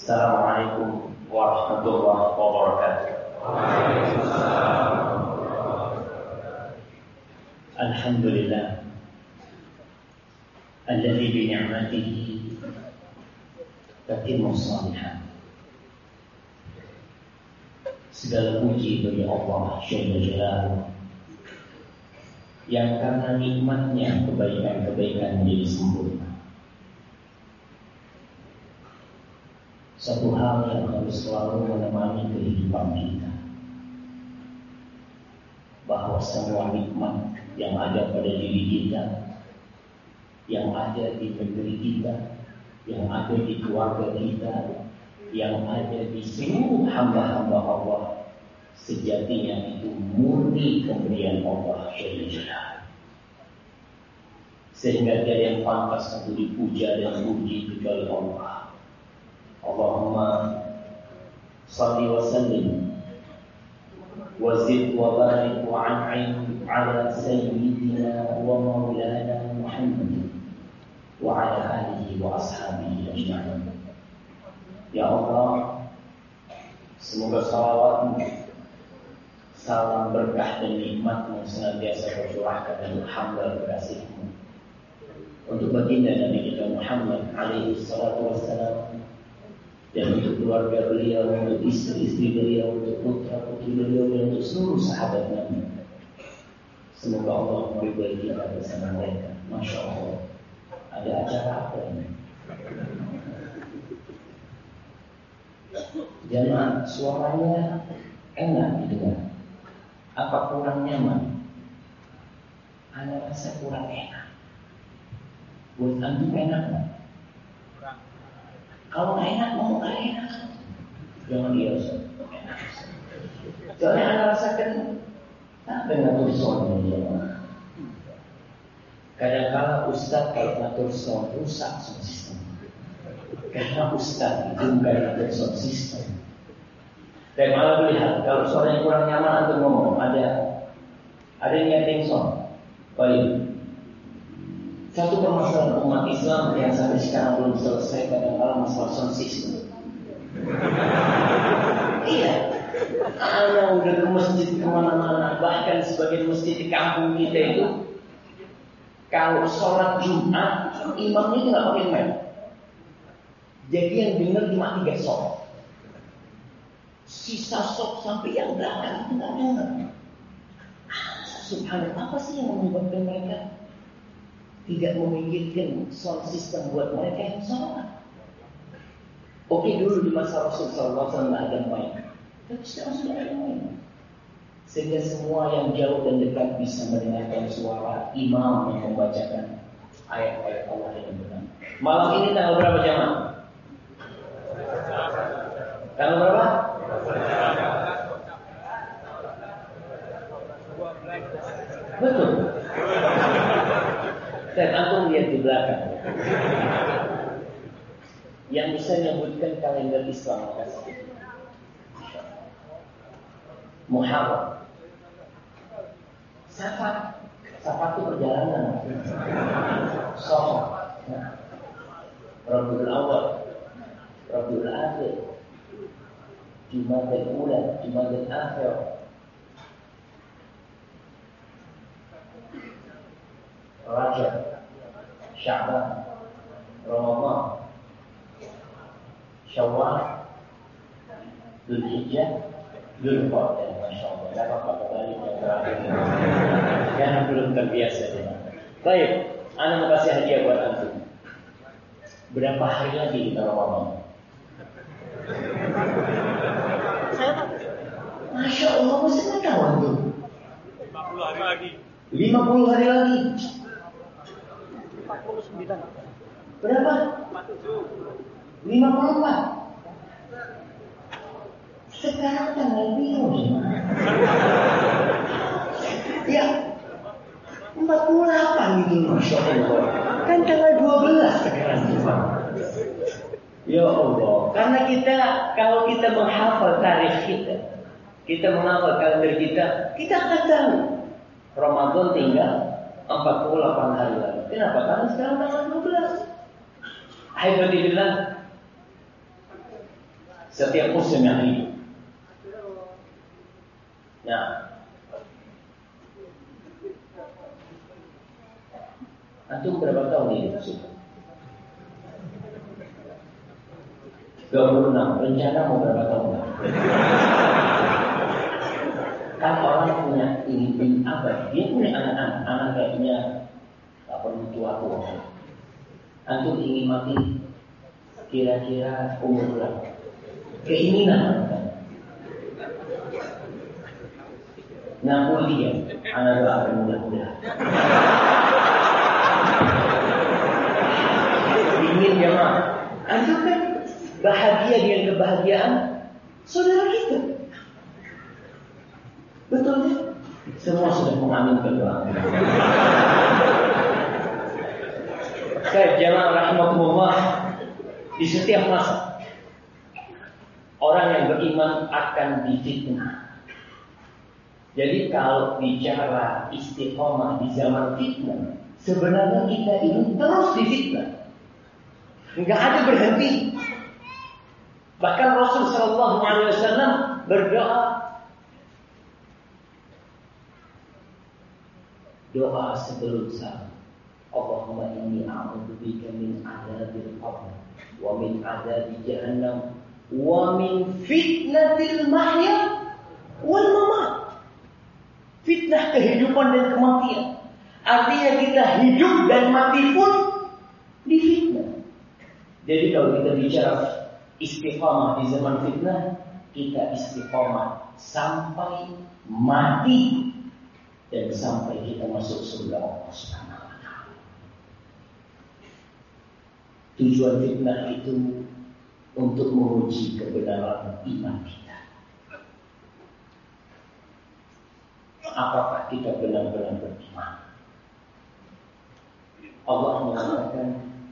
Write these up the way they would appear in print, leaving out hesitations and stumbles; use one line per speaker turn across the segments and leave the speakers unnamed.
Assalamualaikum warahmatullahi wabarakatuh. Alhamdulillah alladzi bi ni'matihi tatimmu shalihat. Segala puji bagi Allah Jalla Jalaluhu yang karena nikmatnya kebaikan-kebaikan menjadi sempurna. Satu hal yang harus selalu menemani kehidupan kita, bahwa semua nikmat yang ada pada diri kita, yang ada di negeri kita, yang ada di keluarga kita, yang ada di seluruh hamba-hamba Allah, sejatinya itu murni pemberian Allah Jalla Jalaluhu. Sehingga tiada yang pantas untuk dipuja dan puji kecuali Allah. Allahumma salli wa sallim wa zid wa barik wa an'im ala sayyidina wa maulana Muhammad wa ala alihi wa ashabihi ajma'in. Ya Allah, semoga salawat-Mu, salam berkah dan nikmat-Mu senantiasa tercurahkan dan hamba kekasih-Mu untuk baginda Nabi kita Muhammad alaihi salatu wassalam, dan untuk keluarga beliau, untuk istri-istri beliau, untuk putra-putri beliau, dan untuk seluruh sahabat Nabi. Semoga Allah meridai kita bersama mereka. Masya Allah. Ada acara apa ini? Jamaah, suaranya enak didengar. Apa kurang nyaman? Anda rasa kurang enak. Buat antum enak nggak? Kalau nggak enak, mau nggak enak, jangan dia enak. Soalnya Anda rasakan apa yang ngatur soal ini. Kadang-kala Ustaz kalau ngatur soal rusak soal sistem. Karena Ustaz itu bukan ngatur soal sistem. Dan malah melihat kalau soalnya kurang nyaman antum ngomong, ada yang nyeting soal. Baik. Satu permasalahan umat Islam yang sampai sekarang belum selesai, kadang-kadang masalah sound system. Iya, Anda udah ke masjid kemana-mana, bahkan sebagian masjid di kampung kita itu, kalau sholat Jumat, imamnya itu nggak pakai mic. Jadi yang dengar cuma 3 soft. Sisa soft sampai yang belakang itu nggak dengar. Subhanallah, apa sih yang menyebabkan mereka tidak memikirkan sound system buat mereka yang sholat? Oke, dulu di masa Rasulullah SAW ada mic, tapi sekarang sudah ada mic, sehingga semua yang jauh dan dekat bisa mendengarkan suara imam yang membacakan ayat-ayat Allah yang benar. Malam ini tanggal berapa jamaah? Tanggal berapa? Betul. Dan antum lihat di belakang, yang bisa menyebutkan kalender Islam kasih Muharram, Safar itu perjalanan, Safar, Rabiul Awal, Rabiul Akhir, Jumadil Ula, Jumadil Akhir, Rajab, Sya'ban, Ramadan, Syawal, Dzulhijjah, Dzulqa'dah. Masya Allah, dapat kata balik yang terakhir. Karena belum terbiasa. Baik, Anda mau kasih hadiah buat antum. Berapa hari lagi kita Ramadan? Masya Allah, masih nggak tahu antum.
50 hari lagi.
50 hari lagi.
49.
Berapa? 54. Sekarang tanggal biru. Ya, 48 gitu, Masya Allah. Kan tanggal 12 sekarang. Ya Allah, karena kalau kita menghafal tarikh kita menghafal kalender kita akan tahu Ramadan tinggal 48 hari lagi. Kenapa? Karena sekarang tanggal 12. Alhamdulillah. setiap muslim yang hidup. Nah, antum berapa tahun hidup sudah? 26. Rencana mau berapa tahun? Kan orang punya ingin apa? Dia punya anak-anak kayaknya tak perlu tua-tua. Antum ingin mati kira-kira umur berapa? Keinginan kan? 63. Anak doakan mudah-mudahan. Ingin jemaah. Antum kan bahagia dengan kebahagiaan saudara kita. Betul kan? Semua sudah mengaminkan doa. Saya jemaah rahmatullah, di setiap masa orang yang beriman akan difitnah. Jadi kalau bicara istiqomah di zaman fitnah, sebenarnya kita ini terus difitnah. Enggak ada berhenti. Bahkan Rasul sallallahu alaihi wasallam berdoa sebelum salat. Allahumma inni a'udzubika min adzabil qabr wa min adzabi jahannam wa min fitnatil mahya wal mamat. Fitnah kehidupan dan kematian. Artinya kita hidup dan mati pun difitnah. Jadi kalau kita bicara istiqamah di zaman fitnah, kita istiqamah sampai mati dan sampai kita masuk surga Allah Subhanahu wa taala. Tujuan fitnah itu untuk menguji kebenaran iman kita. Apakah kita benar-benar beriman? Allah mengatakan,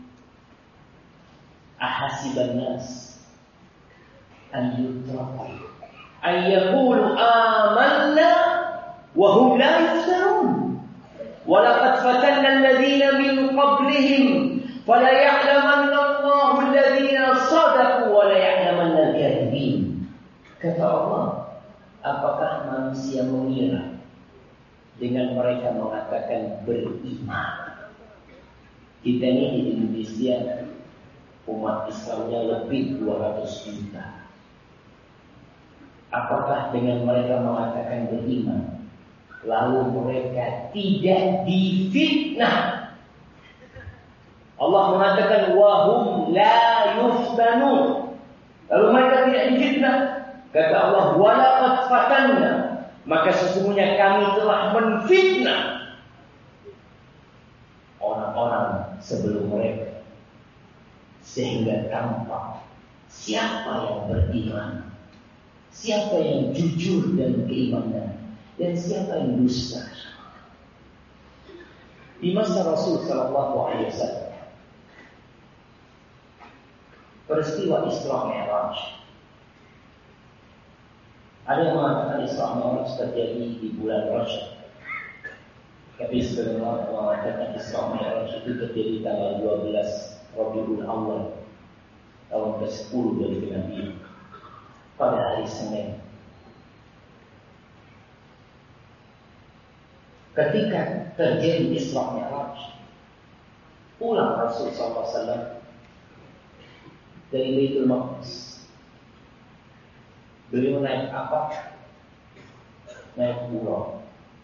ahasiban nas an yutraku an yaqulu amanna wa hum la yuftanun wa laqad fatanna alladhina min qablihim fala ya'lamanna Allahu alladhina sadaqu wa la ya'lamanna al-kadhibin. Kata Allah, apakah manusia mengira dengan mereka mengatakan beriman? Kita ini di Indonesia umat Islamnya lebih 200 juta. Apakah dengan mereka mengatakan beriman, lalu mereka tidak difitnah? Allah mengatakan wahum la yuftanun, lalu mereka tidak difitnah. Kata Allah, walaqad fatanna, maka sesungguhnya kami telah menfitnah orang-orang sebelum mereka, sehingga tampak siapa yang beriman, siapa yang jujur dan keimanan, dan siapa yang dusta. Di masa Rasul sallallahu alaihi wasallam, peristiwa Isra Mi'raj, ada yang mengatakan Isra Mi'raj terjadi di bulan Rajab. Tapi sebagian orang mengatakan Isra Mi'raj itu terjadi tanggal 12 Rabiul Awal tahun ke-10 dari Nabi, pada hari Senin. Ketika terjadi Isra Mi'raj, pulang Rasul SAW dari Baitul Maqdis. Beliau naik apa? Naik buruk.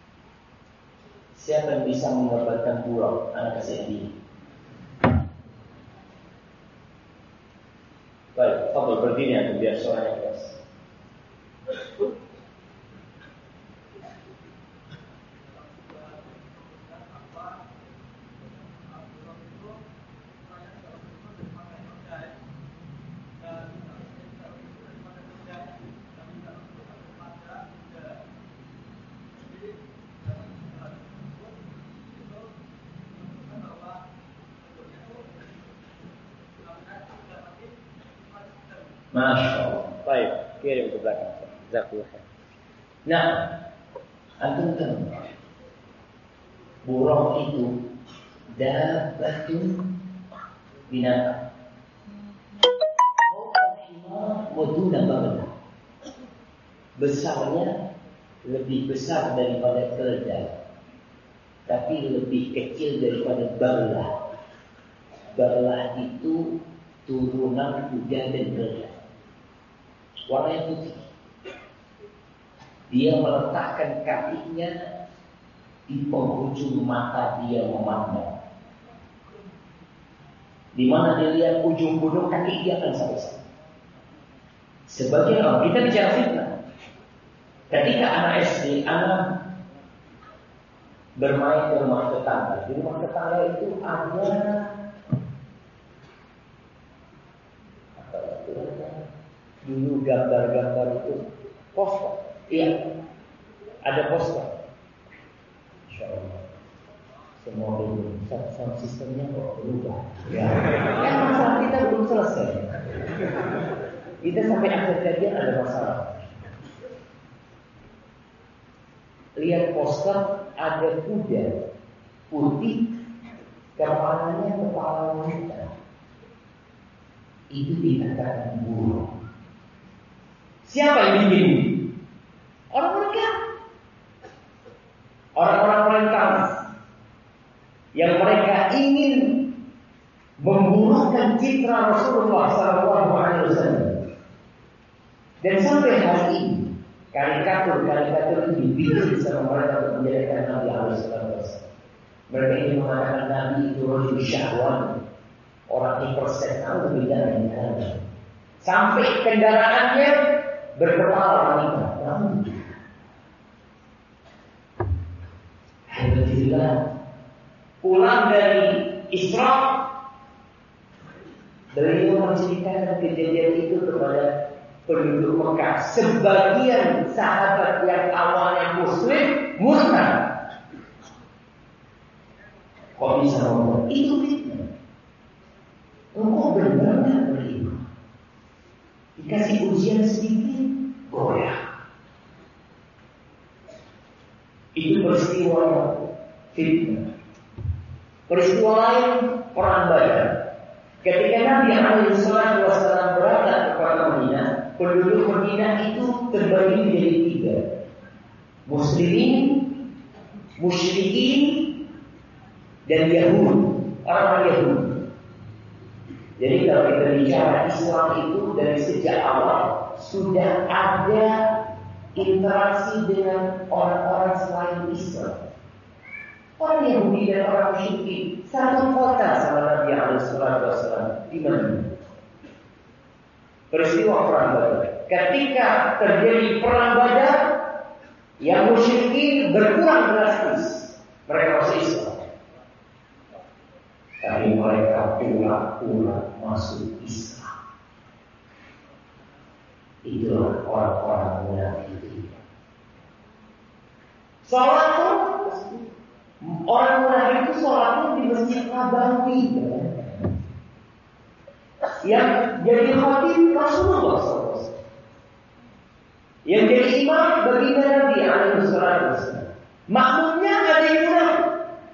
Siapa yang bisa menggambarkan buruk? Anak kasih ini. Baik, fadhil berdiri antum biar suaranya keras. Masya Allah. Baik, kirim ke belakang. Jazakallah. Nah, antum tahu burung itu dabatun binatang. waduna bagla. Besarnya lebih besar daripada keledai, tapi lebih kecil daripada bagla. Bagla itu turunan kuda dan keledai. Warnanya putih. Dia meletakkan kakinya di penghujung mata dia memandang. Di mana dia lihat ujung gunung, kaki dia akan sampai sana. Sebagian orang, kita bicara fitnah. Ketika anak SD, anak bermain ke rumah tetangga. Di rumah tetangga itu ada apa itu? Dulu gambar-gambar itu poster. Iya, ada poster. Insya Allah. Semua belum, sound sistemnya kok berubah. Ya, kan masalah kita belum selesai. Kita sampai akhir kajian ada masalah. Lihat poster, ada kuda putih, kepalanya kepala wanita. Itu dikatakan burung. Siapa yang bikin? Orang-orang kafir, orang-orang kafir yang mereka ingin membunuhkan citra Rasulullah SAW. Dan sampai hari ini karikatur itu dibikin sama mereka untuk menjadikan Nabi SAW. Mereka ingin mengatakan Nabi itu rojul syahwan, orang hiperseksual lebih dari Nabi. Sampai kendaraannya berkepala wanita. Alhamdulillah. Pulang dari Isra, beliau menceritakan kejadian itu kepada penduduk Mekah. Sebagian sahabat yang awalnya Muslim murtad. Kok bisa ngomong? Itu fitnah. Engkau benar-benar beriman. Dikasih ujian sedikit, goyah. Itu peristiwa fitnah. Peristiwa lain, perang Badar. Ketika Nabi SAW berangkat ke kota Madinah, penduduk Madinah itu terbagi menjadi 3: Muslimin, musyrikin, dan Yahudi, orang-orang Yahudi. Jadi kalau kita bicara Islam itu dari sejak awal sudah ada interaksi dengan orang-orang selain Islam. Orang Yahudi dan orang musyrikin satu kota sama Nabi SAW di Madinah. Peristiwa perang Badar. Ketika terjadi perang Badar, yang musyrikin berkurang drastis. Mereka masuk Islam. Tapi mereka pula masuk Islam. Itulah orang-orang munafik. Salat pun orang munafik itu sholatnya di Masjid Nabawi, yang jadi khatib Rasulullah SAW, yang jadi imam baginda Nabi SAW. Makmumnya ada yang munafik,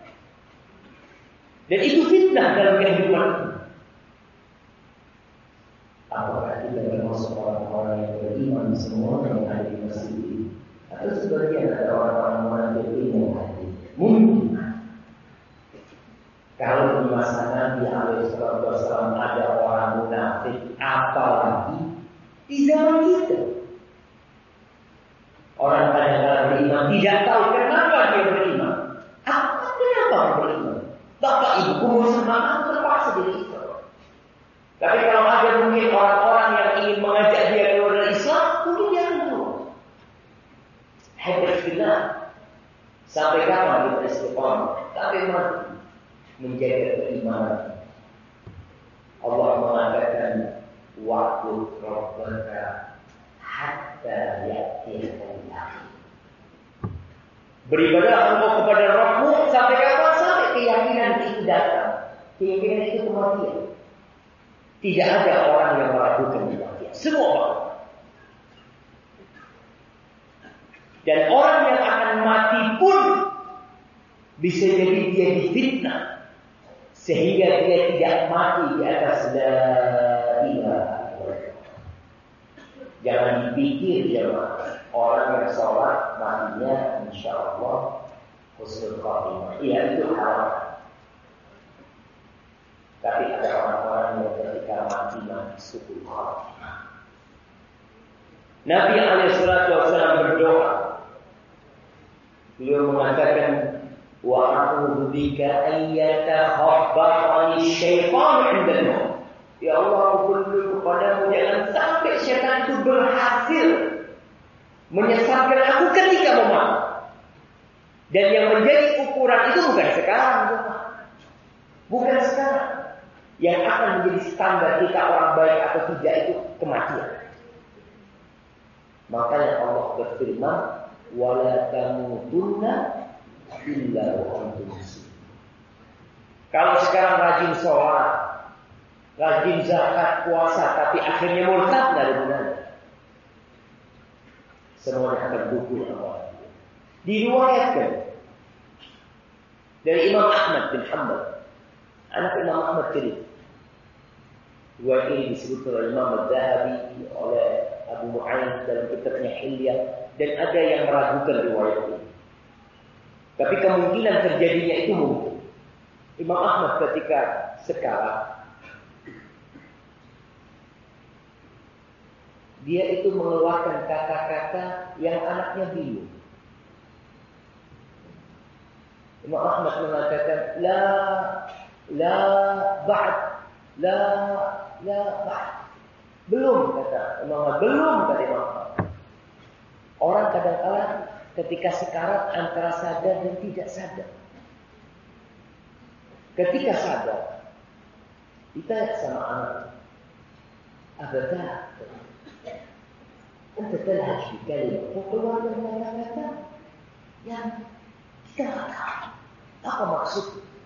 dan itu fitnah dalam kehidupan. Apakah kita termasuk orang-orang yang beriman semua yang ada di masjid ini, atau sebagian ada orang-orang munafik yang hadir? Mungkin kalau di masa Nabi SAW ada orang munafik, apalagi di zaman kita. Orang kadang-kadang beriman tidak tahu kenapa dia beriman. Kenapa beriman? Bapak ibu umur semangat terpaksa jadi Islam. Tapi kalau ada mungkin orang-orang yang ingin mengajak dia keluar dari Islam, mungkin dia akan keluar. Alhamdulillah. Sampai kapan kita istiqomah? Sampai mati menjaga keimanan. Allah mengatakan wa'bud rabbaka hatta ya'tiyakal yaqin. Beribadah engkau kepada Rabbmu sampai kapan? Sampai keyakinan itu datang. Keyakinan itu kematian. Tidak ada orang yang meragukan kematian. Semua orang. Dan orang yang akan mati pun bisa jadi dia difitnah sehingga dia tidak mati di atas la ilaha illallah. Jangan dipikir jemaah, orang yang sholat matinya insya Allah husnul khotimah. Iya, itu haram. Tapi ada orang-orang yang ketika mati su'ul khotimah. Nabi SAW berdoa. Beliau mengatakan, wa a'udzu bika an yatakhabbatani syaitan 'inda al-maut. Ya Allah, aku berlindung kepadamu jangan sampai syaitan itu berhasil menyesatkan aku ketika mau mati. Dan yang menjadi ukuran itu bukan sekarang, bukan sekarang. Yang akan menjadi standar kita orang baik atau tidak itu kematian. Makanya Allah berfirman, wala tamutunna illa wa antum muslimun. Kalau sekarang rajin sholat, rajin zakat, puasa, tapi akhirnya murtad dari mana? Semuanya akan gugur Allah. Diriwayatkan dari Imam Ahmad bin Hanbal, anak Imam Ahmad cerita. Riwayat ini disebut oleh Imam Al-Zahabi, oleh Abu Mu'ayyid dalam kitabnya Hilyah, dan ada yang meragukan riwayat ini. Tapi kemungkinan terjadinya itu mungkin. Imam Ahmad ketika sekarat, dia itu mengeluarkan kata-kata yang anaknya bingung. Imam Ahmad mengatakan la ba'd, la ba'd. Belum kata Imam Ahmad, belum kata Imam Ahmad. Orang kadang-kadang ketika sekarat antara sadar dan tidak sadar. Ketika sadar, ditanya sama anak, abada, anda terhaj di kalimah, keluar dari kata-kata yang kita tak tahu apa maksud.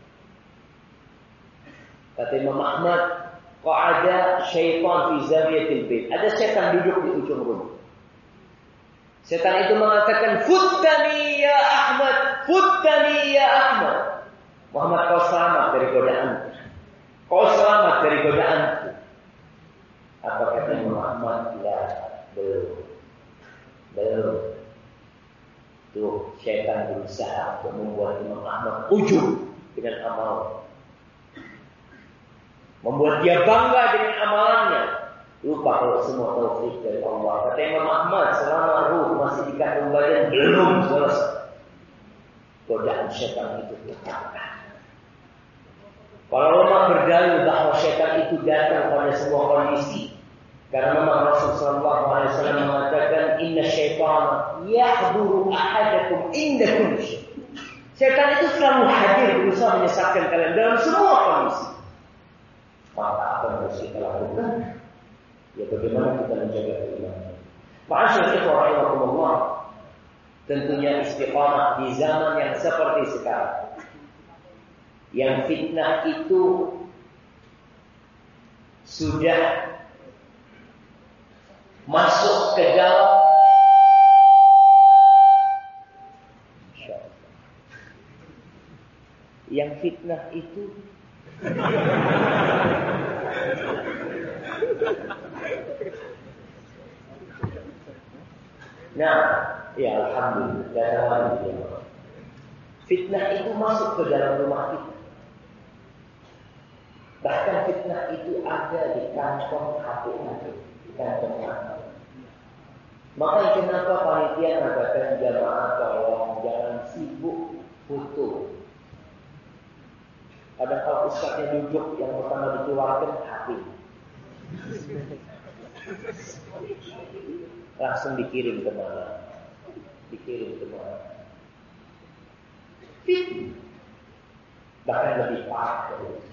Kata Imam Ahmad, qa'ada syaitan fi zawiyatil bait. Ada setan duduk di ujung rumah. Setan itu mengatakan, "Futtani ya Ahmad, futtani ya Ahmad." Muhammad, kau selamat dari godaanku. Kau selamat dari godaanku. Apa kata Imam Ahmad? Ya, belum. Tuh, setan berusaha untuk membuat Imam Ahmad ujub dengan amal. Membuat dia bangga dengan amalannya. Lupa kalau semua taufik dari Allah. Kata Imam Ahmad, selama ruh masih di kandung badan belum selesai, godaan setan itu tetap. Kalau ulama berdalil bahwa setan itu datang pada semua kondisi, karena memang Rasulullah SAW mengatakan, Inna syaitana yahduru ahadakum inda kulli syai'. Setan itu selalu hadir berusaha menyesatkan kalian dalam semua kondisi. Maka apa yang harus kita lakukan? Ya bagaimana kita menjaga keimanan. Ma'asyiral ikhwah rahimakumullah, tentunya istiqamah di zaman yang seperti sekarang, yang fitnah itu sudah masuk ke dalam yang fitnah itu nah, ya alhamdulillah, fitnah itu masuk ke dalam rumah kita. Bahkan fitnah itu ada di kantong HP, di kantong HP. Makanya kenapa panitia mengatakan jamaah tolong jangan sibuk foto. Kadang kalau ustaznya duduk, yang pertama dikeluarkan HP, langsung dikirim kemana? Bahkan lebih parah dari itu.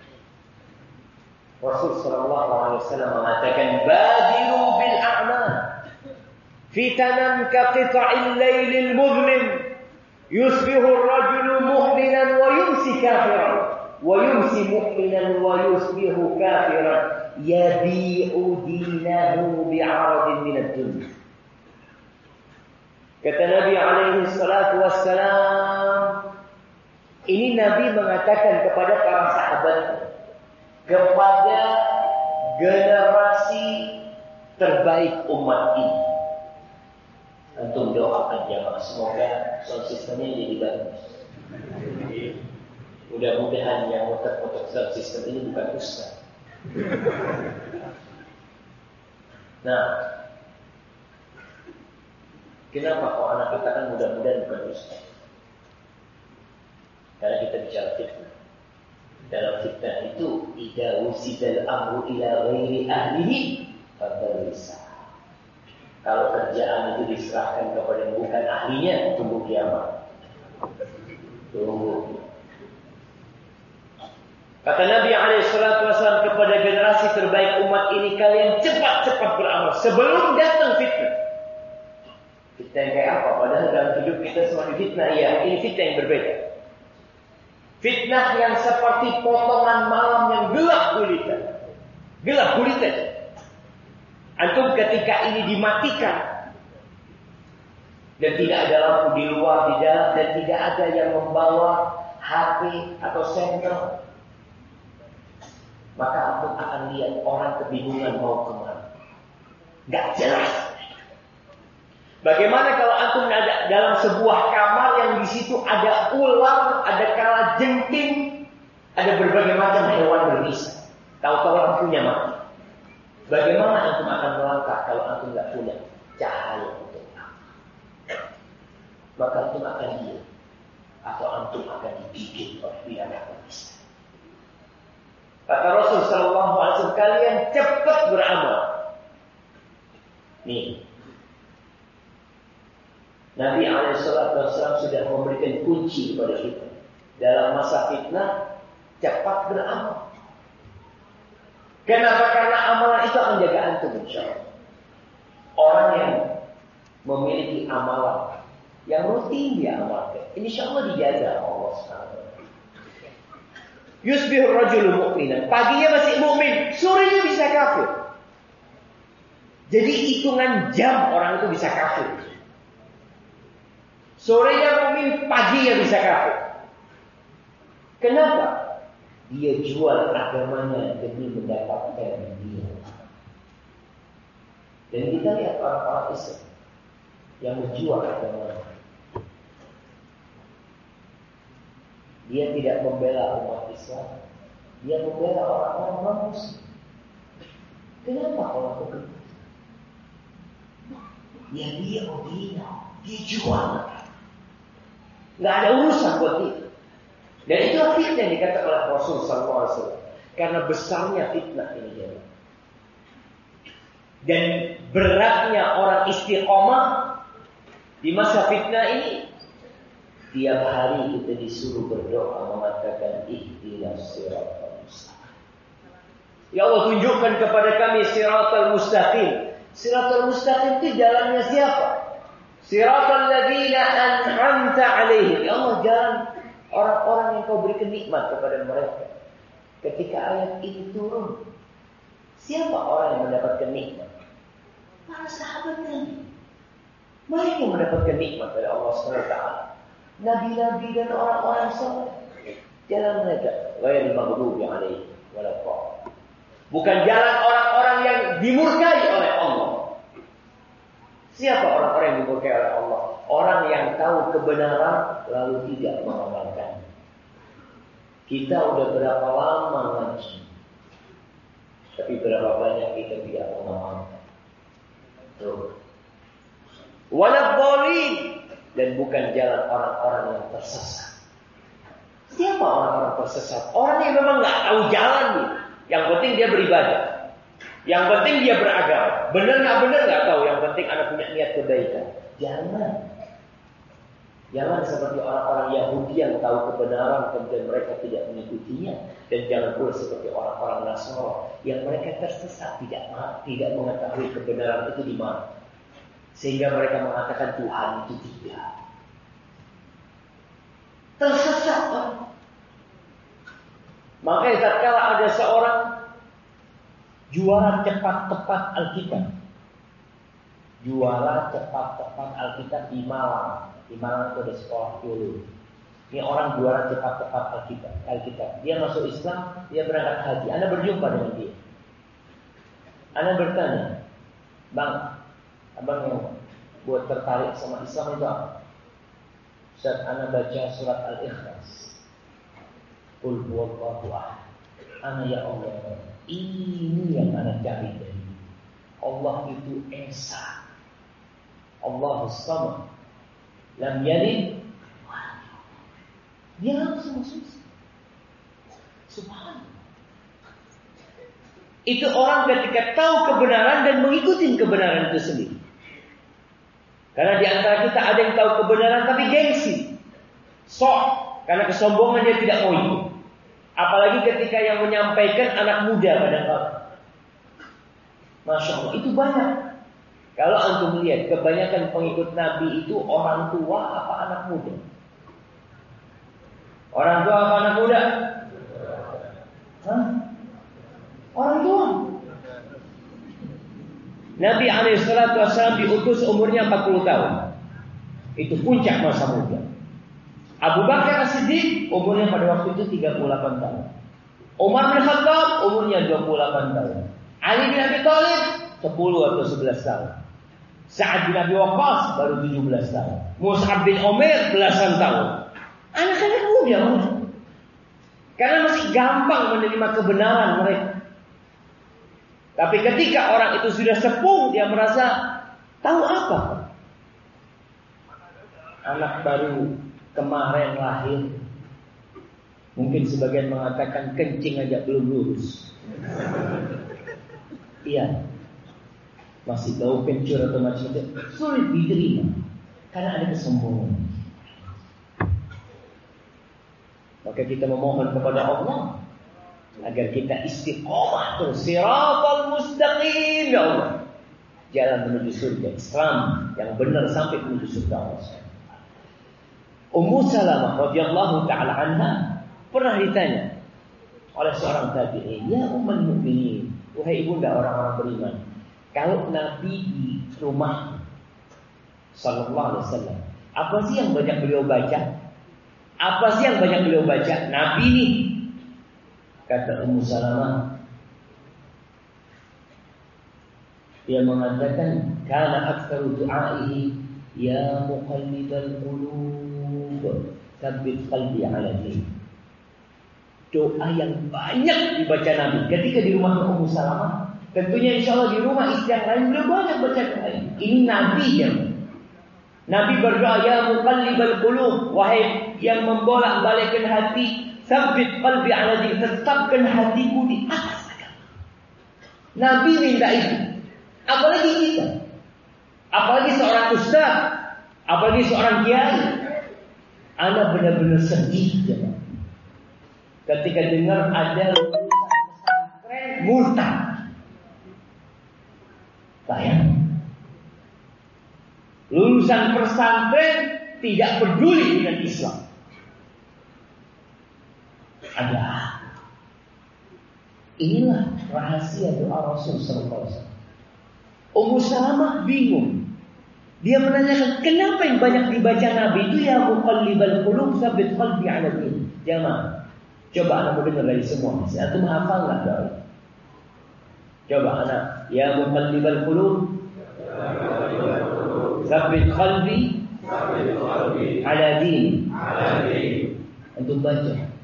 Rasul sallallahu alaihi wasallam mengatakan, "Badiru bil a'mal, fitanan ka qita'il lailil muzlim, yusbihu ar-rajulu mu'minan wa yumsi kafiran, wa yumsi mu'minan wa yusbihu kafiran, yabi'u dinahu bi'aradin min ad-dunya." Kata Nabi alaihi salatu wassalam, ini Nabi mengatakan kepada para sahabat, kepada generasi terbaik umat ini. Antum doakan jamaah semoga sound systemnya jadi bagus. Mudah-mudahan yang motor-motor sound system ini bukan ustaz. Nah, kenapa kok anak katakan mudah-mudahan bukan ustaz? Karena kita bicara fitnah. Dalam fitnah itu, idza wusidal amru ila ghairi ahlihi fadarisa. Kalau kerjaan itu diserahkan kepada yang bukan ahlinya, tunggu kiamat. Tunggu. Kata Nabi SAW kepada generasi terbaik umat ini, kalian cepat-cepat beramal sebelum datang fitnah. Fitnah yang kayak apa? Padahal dalam hidup kita semua fitnah. Ya, ini fitnah yang berbeda. Fitnah yang seperti potongan malam yang gelap gulita. Gelap gulita. Antum ketika ini dimatikan dan tidak ada lampu di luar, di dalam, dan tidak ada yang membawa HP atau senter, maka antum akan lihat orang kebingungan mau kemana. Gak jelas. Bagaimana kalau antum ada dalam sebuah kamar yang di situ ada ular, ada kalajengking, ada berbagai macam hewan berbisa. Tahu-tahu lampunya mati. Bagaimana antum akan melangkah kalau antum tidak punya cahaya untuk melangkah? Maka antum akan diam atau antum akan digigit oleh binatang berbisa. Kata Rasul sallallahu alaihi wasallam, kalian cepat beramal. Nih, Nabi SAW sudah memberikan kunci kepada kita. Dalam masa fitnah, cepat beramal. Kenapa? Karena amalan itu akan jaga antum, insyaallah. Orang yang memiliki amalan yang rutin dia amalkan, insyaallah dijaga Allah SWT. Yusbihur rajulu mu'minan, paginya masih mukmin, sorenya bisa kafir. Jadi hitungan jam orang itu bisa kafir. Sorenya mukmin, paginya bisa kafir. Kenapa? Dia jual agamanya demi mendapatkan dia. Dan kita lihat orang-orang Islam yang menjual agamanya. Dia tidak membela umat Islam, dia membela orang-orang non-Muslim. Kenapa orang begitu? Ya dia original, dia jual. Nggak ada urusan buat dia. Dan itu fitnah yang dikatakan oleh Rasul SAW. Karena besarnya fitnah ini jadi. Dan beratnya orang istiqomah di masa fitnah ini. Tiap hari kita disuruh berdoa mengatakan ihdinas siratal mustaqim. Ya Allah, tunjukkan kepada kami siratal mustaqim. Siratal mustaqim itu jalannya siapa? Siratal ladzina an'amta 'alaihim. Ya Allah, jalan orang-orang yang kau berikan nikmat kepada mereka. Ketika ayat ini turun, siapa orang yang mendapatkan nikmat? Para sahabat Nabi. Mereka yang mendapatkan nikmat dari Allah SWT. Nabi-nabi dan orang-orang saleh. Jalan mereka ghairil maghdubi 'alaihim waladdallin. Bukan jalan orang-orang yang dimurkai oleh Allah. Siapa orang-orang yang dimurkai oleh Allah? Orang yang tahu kebenaran lalu tidak mengamalkan. Kita udah berapa lama ngaji, tapi berapa banyak kita tidak mengamalkan. Tuh. Waladdallin, dan bukan jalan orang-orang yang tersesat. Siapa orang-orang tersesat? Orang yang memang nggak tahu jalan nih. Yang penting dia beribadah. Yang penting dia beragama. Benar nggak tahu. Yang penting anak punya niat kebaikan. Jangan seperti orang-orang Yahudi yang tahu kebenaran kemudian mereka tidak mengikutinya. Dan jangan pula seperti orang-orang Nasrani yang mereka tersesat, tidak mengetahui kebenaran itu di mana. Sehingga mereka mengatakan Tuhan itu tidak. Tersesat. Makanya tatkala ada seorang juara cepat-cepat Alkitab. Juara cepat-cepat Alkitab di Malang. Di Malang itu ada sekolah teologi. Ini orang juara cepat-cepat Alkitab. Dia masuk Islam, dia berangkat haji. Anda berjumpa dengan dia. Anda bertanya, Bang, abang yang buat tertarik sama Islam itu apa? Ustaz, ana baca surat Al-Ikhlas. Qul huwallahu ahad. Ana ya Allah, ini yang ana cari dari Allah itu Esa. Allahus Samad. Lam yalid. Dia langsung masuk. Subhanallah. Itu orang ketika tahu kebenaran dan mengikuti kebenaran itu sendiri. Karena di antara kita ada yang tahu kebenaran tapi gengsi. Sok, karena kesombongan dia tidak mau ikut. Apalagi ketika yang menyampaikan anak muda kadang-kadang. Masya Allah, itu banyak. Kalau antum lihat, kebanyakan pengikut Nabi itu orang tua apa anak muda? Orang tua apa anak muda? Hah? Orang tua. Nabi SAW diutus umurnya 40 tahun. Itu puncak masa muda. Abu Bakar As-Siddiq umurnya pada waktu itu 38 tahun. Umar bin Khattab umurnya 28 tahun. Ali bin Abi Thalib 10 atau 11 tahun. Sa'ad bin Abi Waqqas baru 17 tahun. Mus'ab bin Umair belasan tahun. Anak-anak muda. Karena masih gampang menerima kebenaran mereka. Tapi ketika orang itu sudah sepuh, dia merasa tahu apa? Anak baru kemarin lahir. Mungkin sebagian mengatakan kencing aja belum lurus. Iya. Masih bau kencur atau macam-macam. Sulit diterima. Karena ada kesombongan. Maka kita memohon kepada Allah agar kita istiqomah terus, siratal mustaqim ya Allah, jalan menuju surga Islam yang benar sampai menuju surga Allah. Ummu Salamah radhiyallahu taala anha pernah ditanya oleh seorang tabi'in, ya ummul mukminin, wahai ibunda orang-orang beriman, kalau Nabi di rumah sallallahu alaihi wasallam, apa sih yang banyak beliau baca? Apa sih yang banyak beliau baca? Nabi nih. Kata Ummu Salamah, dia mengatakan, kana aktsaru du'aihi ya muqallibal qulub tsabbit qalbi 'ala din. Doa yang banyak dibaca Nabi ketika di rumah Ummu Salamah. Tentunya insyaallah di rumah istri yang lain beliau banyak baca doa ini. Ini Nabi yang Nabi berdoa, ya muqallibal qulub, wahai yang membolak-balikkan hati, sabbit qalbi 'ala din, tetapkan hatiku di atas agama. Nabi minta itu. Apalagi kita. Apalagi seorang ustaz, apalagi seorang kiai. Ana benar-benar sedih ya. Ketika dengar ada lulusan pesantren murtad. Bayang. Lulusan pesantren tidak peduli dengan Islam. Ada. Inilah rahasia doa Rasul sallallahu alaihi wasallam. Ummu Salamah bingung. Dia menanyakan, kenapa yang banyak dibaca Nabi itu ya muqallibal qulub tsabbit qalbi 'ala din. Jamaah, coba anak mendengar dari semua. Antum hafal enggak doa? Coba anak, ya muqallibal qulub tsabbit qalbi 'ala din. Antum baca.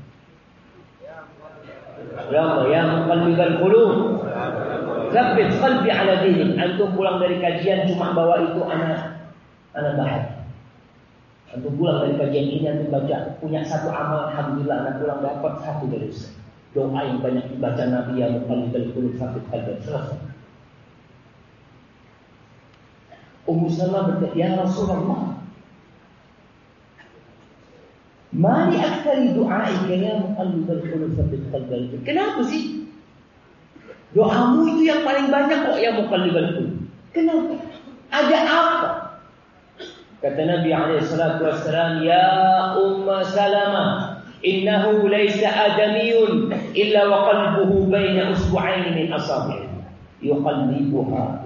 Ya Allah, ya muqallibal qulub tsabbit qalbi 'ala dinik. Antum pulang dari kajian cuma bawa itu anak bahagia. Antum pulang dari kajian ini antum baca punya satu amal, alhamdulillah anak pulang dapat satu dari Ustaz. Doa yang banyak dibaca Nabi, ya muqallibal qulub tsabbit qalbi. Selesai. Ummu Salamah berkata, ya Rasulullah, mali aktsari du'aika ya muqallibal qulub tsabbit qalbi. Kenapa sih? Doamu itu yang paling banyak kok ya muqallibal qulub. Kenapa? Ada apa? Kata Nabi alaihi salatu wassalam, ya Ummu Salamah, innahu laysa adamiyun illa wa qalbuhu baina usbu'ain min asabi'i yuqallibuha.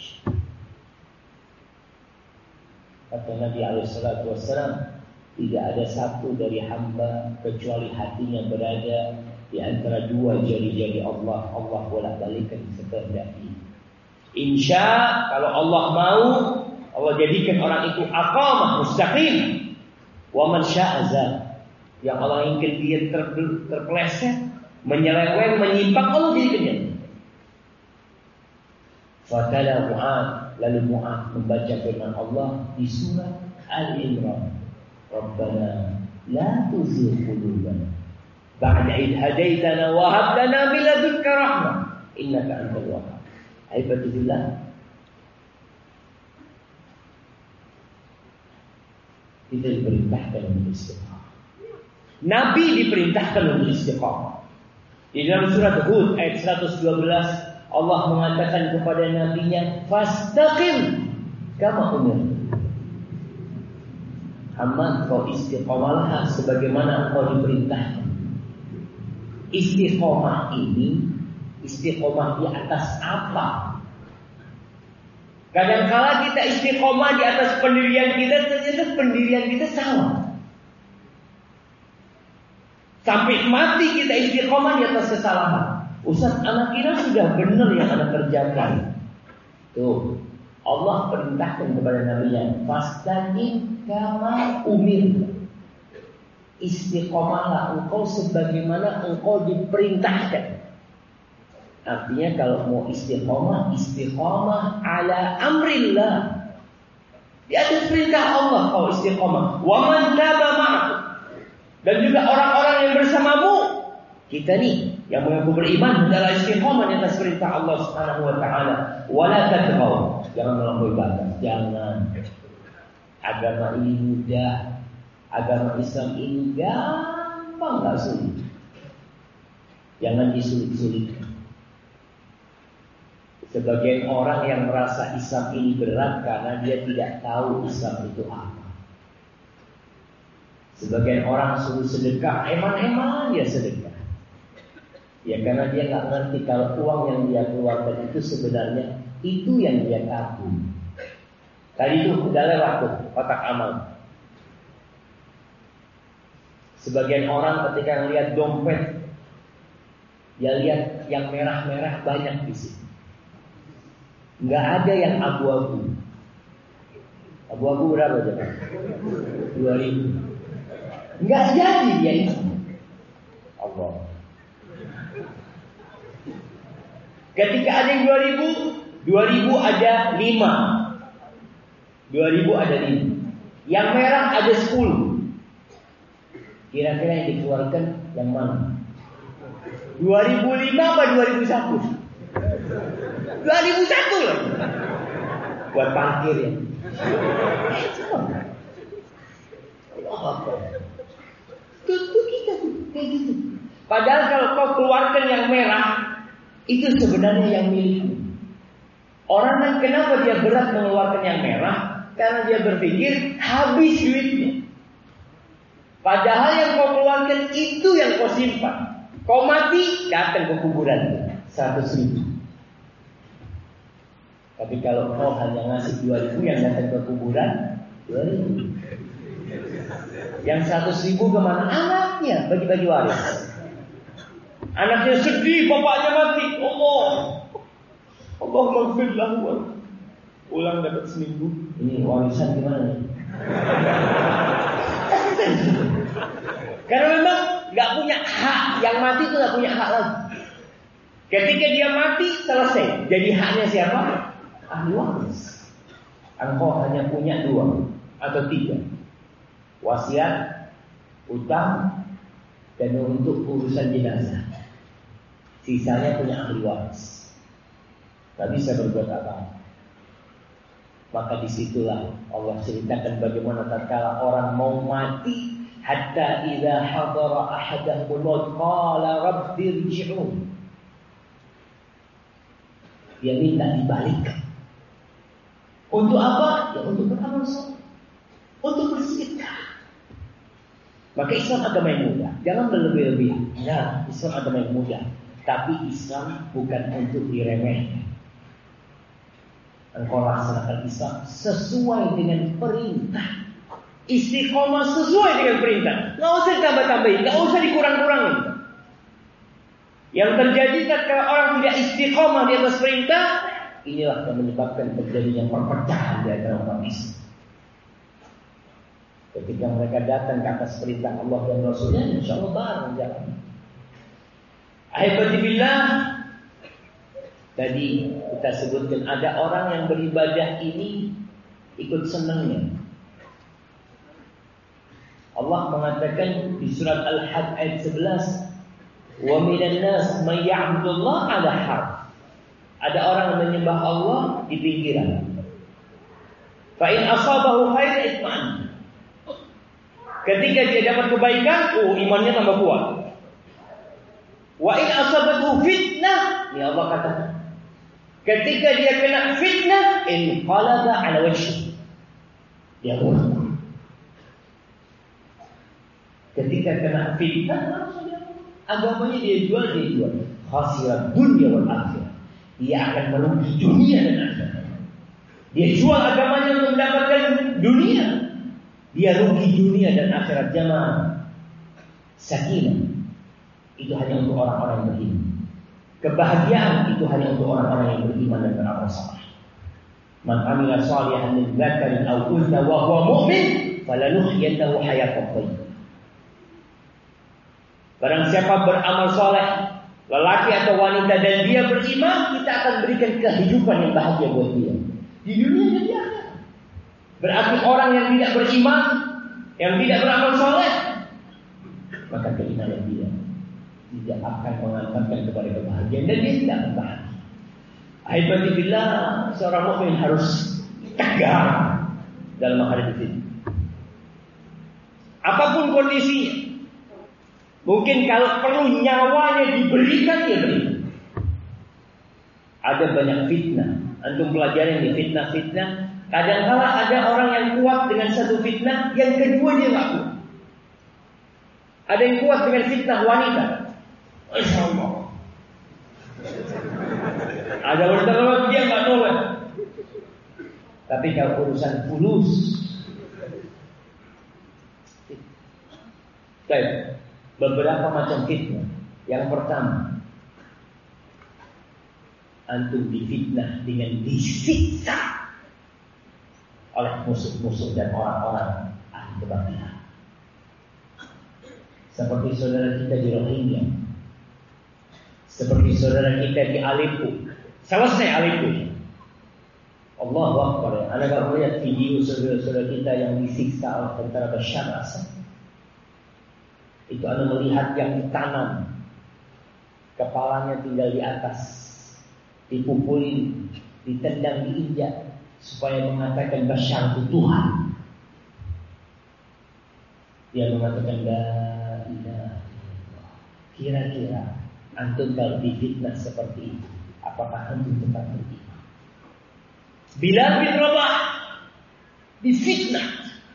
Kata Nabi alaihi salatu wassalam, tidak ada satu dari hamba kecuali hatinya berada di antara dua jari-jari Allah. Allah bolak-balikkan sekehendaknya. Insya kalau Allah mau, Allah jadikan orang itu aqamah mustaqim. Wa man sya'azal, yang Allah ingin dia terpeleset, menyeleweng, menyimpang, Allah jadikan dia. Fatala Mu'ad, lalu Mu'ad membaca firman Allah di surat Al-Imran. Rabbana la tuzigh qulubana ba'da idh hadaitana wa hab lana min ladunka rahmah innaka antal wahhab. Aibatullah. Kita diperintahkan untuk istiqamah. Nabi diperintahkan untuk istiqamah. Di dalam surat Hud ayat 112 Allah mengatakan kepada nabinya, "Fastaqim kama umirta." Hamba kau istiqamalah sebagaimana kau diperintahkan. Istiqamah ini, istiqamah di atas apa? Kadang-kala kita istiqamah di atas pendirian kita, ternyata pendirian kita salah. Sampai mati kita istiqamah di atas kesalahan. Ustaz, anak kita sudah benar yang anak kerjakan. Tuh, Allah perintahkan kepada nabinya, "Fastaqim kama umirta." Istiqomahlah engkau sebagaimana engkau diperintahkan. Artinya kalau mau istiqomah, istiqomah ala amrillah. Di atas perintah Allah kau istiqomah. Wa man taba ma'akum. Dan juga orang-orang yang bersamamu. Kita nih yang mengaku beriman adalah istiqomah di atas perintah Allah Subhanahu wa taala. Wala tadghaw. Jangan melampaui batas. Jangan. Agama ini mudah. Agama Islam ini gampang, enggak sulit. Jangan disulit-sulitkan. Sebagian orang yang merasa Islam ini berat karena dia tidak tahu Islam itu apa. Sebagian orang suruh sedekah, eman-eman dia sedekah. Ya karena dia nggak ngerti kalau uang yang dia keluarkan itu sebenarnya itu yang dia tabung. Tadi itu udah lewat tuh kotak amal. Sebagian orang ketika melihat dompet, dia lihat yang merah-merah banyak di sini. Nggak ada yang abu-abu. Abu-abu berapa coba? 2.000. Nggak jadi dia itu. Allah. Ketika ada yang 2.000 ada 5. 2.000 ada 5. Yang merah ada 10. Kira-kira yang dikeluarkan yang mana? 2005 apa 2001? 2001 lagi. Buat parkir ya. Itu kita tuh kayak gitu. Padahal kalau kau keluarkan yang merah, itu sebenarnya yang milikmu. Orang kan kenapa dia berat mengeluarkan yang merah? Karena dia berpikir habis duitnya. Padahal yang kau keluarkan itu yang kau simpan. Kau mati, datang ke kuburan 100.000. Tapi kalau kau hanya ngasih 2.000, yang datang ke kuburan 2.000. Yang 100.000 kemana? Anaknya, bagi-bagi waris. Anaknya sedih, bapaknya mati. Allah maghfir lahu. Ulang dapat seminggu. Ini warisan gimana nih? Karena memang nggak punya hak. Yang mati itu nggak punya hak lagi. Ketika dia mati selesai. Jadi haknya siapa? Ahli waris. Engkau hanya punya 2 atau 3. Wasiat, utang, dan untuk urusan jenazah. Sisanya punya ahli waris. Tak bisa berbuat apa-apa. Maka disitulah Allah ceritakan bagaimana tatkala orang mau mati, hatta idza hadara ahadahumul maut qala rabbi irji'un. Dia minta dibalikkan. Untuk apa? Ya untuk beramal soleh, untuk bersedekah. Maka Islam agama yang mudah. Jangan berlebih-lebihan. Ya, Islam agama yang mudah. Tapi Islam bukan untuk diremehkan. Engkau laksanakan Islam sesuai dengan perintah. Istiqomah sesuai dengan perintah. Nggak usah ditambah-tambahin, nggak usah dikurang-kurangin. Yang terjadi ketika orang tidak istiqomah di atas perintah, inilah yang menyebabkan terjadinya perpecahan di antara umat Islam. Ketika mereka datang ke atas perintah Allah dan Rasulnya, insya Allah bareng jalan. Ahibatibillah, tadi kita sebutkan ada orang yang beribadah ini ikut senangnya. Allah mengatakan di surat Al-Hajj ayat 11, "Wa minan nas may ya'budullah 'ala harf." Ada orang yang menyembah Allah di pinggiran. Fa in asabahu khair itma'an. Ketika dia dapat kebaikan, imannya tambah kuat. Wa in asabathu fitnah, ya Allah katakan, ketika dia kena fitnah, inqalaba 'ala wajhi. Dia murtad. Ketika kena fitnah, agamanya dia jual. Khasirat dunia wal akhirah. Dia akan merugi dunia dan akhirat. Dia jual agamanya untuk mendapatkan dunia. Dia rugi dunia dan akhirat. Jamaah, sakinah itu hanya untuk orang-orang yang beriman. Kebahagiaan itu hanya untuk orang-orang yang beriman dan beramal saleh. Man amila shalihan min dzakarin aw untha wa huwa mu'min falanuhyiyannahu hayatan thayyibah. Barang siapa beramal saleh, lelaki atau wanita, dan dia beriman, kita akan berikan kehidupan yang bahagia buat dia di dunia dan di akhirat. Berarti orang yang tidak beriman, yang tidak beramal saleh, maka keimanan dia tidak akan mengantarkan kepada kebahagiaan dan dia tidak akan bahagia. Ahibatibillah, seorang mukmin harus tegar dalam menghadapi ini. Apapun kondisinya. Mungkin kalau perlu nyawanya diberikan, dia berikan. Ada banyak fitnah. Antum pelajari nih fitnah-fitnah. Kadang-kala ada orang yang kuat dengan satu fitnah, yang kedua dia nggak kuat. Ada yang kuat dengan fitnah wanita. Insya Allah. Ada wanita kalau dia nggak nolak. Tapi kalau urusan fulus, baik. Beberapa macam fitnah. Yang pertama, antum difitnah dengan disiksa oleh musuh-musuh dan orang-orang ahli kebatilan. Seperti saudara kita di Rohingya, seperti saudara kita di Aleppo. Selesai Aleppo. Allahu Akbar. Anda kalau melihat video saudara-saudara kita yang disiksa oleh tentara Bashar al-Assad, itu Anda melihat yang ditanam, kepalanya tinggal di atas, dipukulin, ditendang, diinjak, supaya mengatakan Bashar itu Tuhan. Dia mengatakan la ilaha illallah. Kira-kira antum kalau difitnah seperti itu, apakah antum tetap beriman? Bilal bin Rabah difitnah,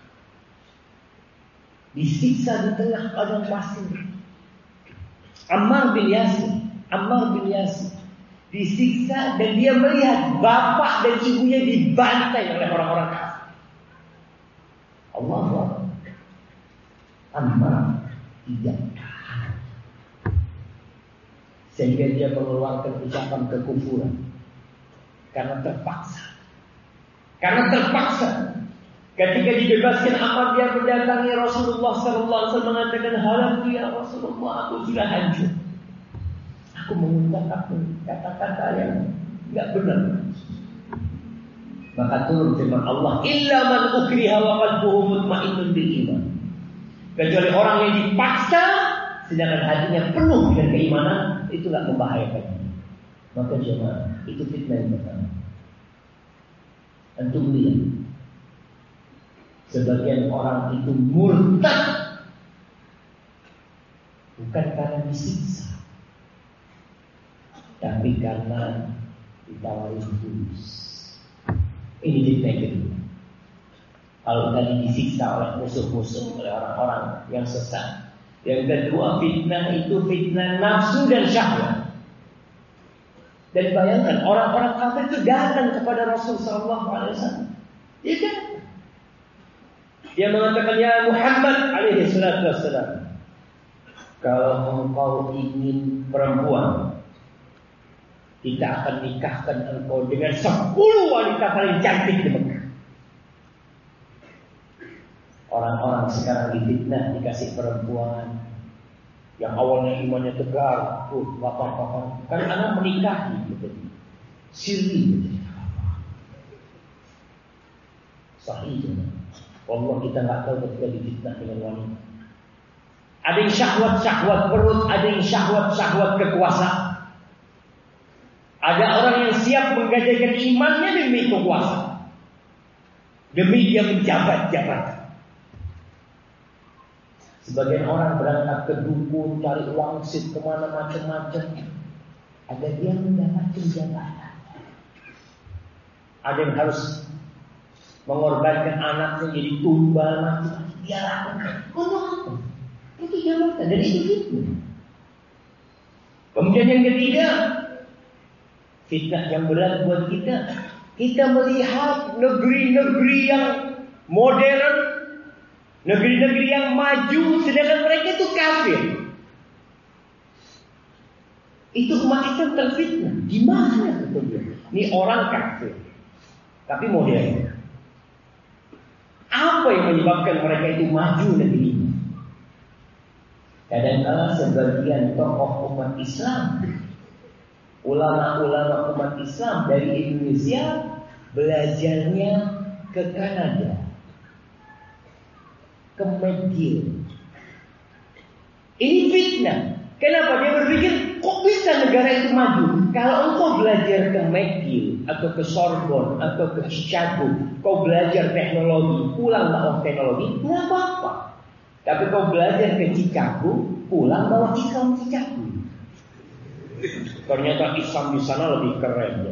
disiksa di tengah padang pasir. Ammar bin Yasir disiksa dan dia melihat bapak dan ibunya dibantai oleh orang-orang kafir. Allahu Akbar. Ammar tidak tahan, sehingga dia mengeluarkan ucapan kekufuran karena terpaksa. Ketika dibebaskan Ammar, dia mendatangi Rasulullah SAW mengatakan, "Halaktu ya Rasulullah, aku sudah hancur. Aku mengucapkan kata-kata yang tidak benar." Maka turun firman Allah, "Illa man ukriha wa qalbuhu mutmainnun bil iman." Kecuali orang yang dipaksa sedangkan hatinya penuh dengan keimanan, itu tidak membahayakan. Maka jemaah, itu fitnah yang pertama. Antum lihat, sebagian orang itu murtad bukan karena disiksa, tapi karena ditawari tulus. Ini fitnah kedua. Kalau tadi disiksa oleh musuh-musuh, oleh orang-orang yang sesat. Yang kedua, fitnah itu fitnah nafsu dan syahwat. Dan bayangkan, orang-orang kafir itu datang kepada Rasulullah SAW. Dia mengatakan, "Ya Muhammad alaihi salatu wassalam, kalau engkau ingin perempuan kita akan nikahkan engkau dengan 10 wanita paling cantik di Mekah. Orang-orang sekarang difitnah, dikasih perempuan yang awalnya imannya tegar, bapak-bapak, kan anak menikahi, gitu. Sirri, gitu. Sahih, Allah kita nggak tahu ketika difitnah dengan wanita. Ada yang syahwat-syahwat perut, ada yang syahwat-syahwat kekuasaan. Ada orang yang siap menggadaikan imannya demi kekuasaan, demi dia menjabat-jabat. Sebagian orang berangkat ke dukun, cari wangsit kemana macam-macam. Ada dia mendapatkan jabatan. Ada yang harus mengorbankan anaknya jadi tumbal macam-macam. Dia lakukan. Untuk apa? Itu jabatan. Dan itu fitnah. Kemudian yang ketiga, fitnah yang berat buat kita. Kita melihat negeri-negeri yang modern, negeri-negeri yang maju, sedangkan mereka itu kafir. Itu umat Islam terfitnah. Gimana itu dia? Ini orang kafir, tapi modern. Apa yang menyebabkan mereka itu maju negeri ini? Kadang-kadang sebagian tokoh umat Islam, ulama-ulama umat Islam dari Indonesia belajarnya ke Kanada, ke McGill. Ini fitnah. Kenapa? Dia berpikir, kok bisa negara itu maju? Kalau engkau belajar ke McGill atau ke Sorbonne atau ke Chicago, kau belajar teknologi, pulang bawa teknologi, nggak apa-apa. Tapi kau belajar ke Chicago, pulang bawa Islam Chicago. Ternyata Islam di sana lebih keren. Ya.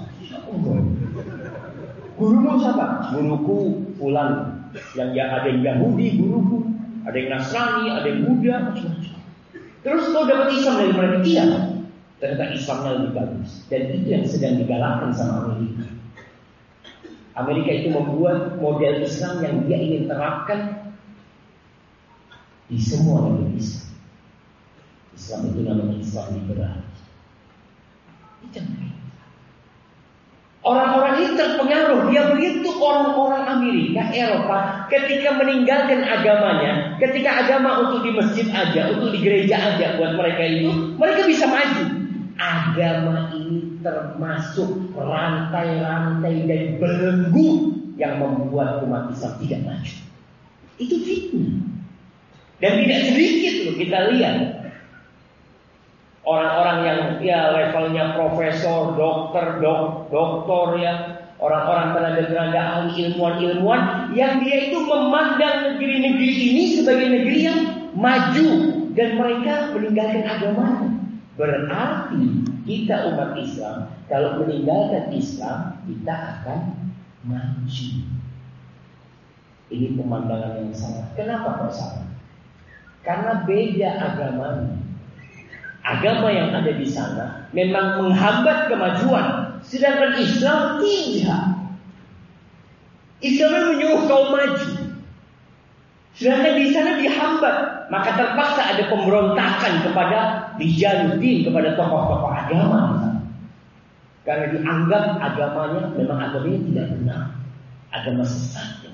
Gurumu siapa? Guruku pulang. Yang ada yang Yahudi, guruku, ada yang Nasrani, ada yang Buddha, macam-macam. Terus kau dapat Islam dari mereka? Iya. Ternyata Islamnya lebih bagus. Dan itu yang sedang digalakkan sama Amerika. Amerika itu membuat model Islam yang dia ingin terapkan di semua negeri Islam. Islam itu namanya Islam liberal. Itu orang-orang ini terpengaruh. Dia melihat tuh orang-orang Amerika, Eropa, ketika meninggalkan agamanya, ketika agama untuk di masjid aja, untuk di gereja aja, buat mereka itu, mereka bisa maju. Agama ini termasuk rantai-rantai dan belenggu yang membuat umat Islam tidak maju. Itu fitnah. Dan tidak sedikit loh kita lihat orang-orang yang ya levelnya profesor, doktor ya, orang-orang tenaga ahli, ilmuwan yang dia itu memandang negeri-negeri ini sebagai negeri yang maju dan mereka meninggalkan agamanya. Berarti kita umat Islam kalau meninggalkan Islam kita akan maju. Ini pemandangan yang salah. Kenapa kok salah? Karena beda agamanya. Agama yang ada di sana memang menghambat kemajuan, sedangkan Islam tidak. Islam menyuruh kau maju, sedangkan di sana dihambat. Maka terpaksa ada pemberontakan kepada Rijaluddin, kepada tokoh-tokoh agama. Karena dianggap agamanya memang agamanya tidak benar, agama sesat.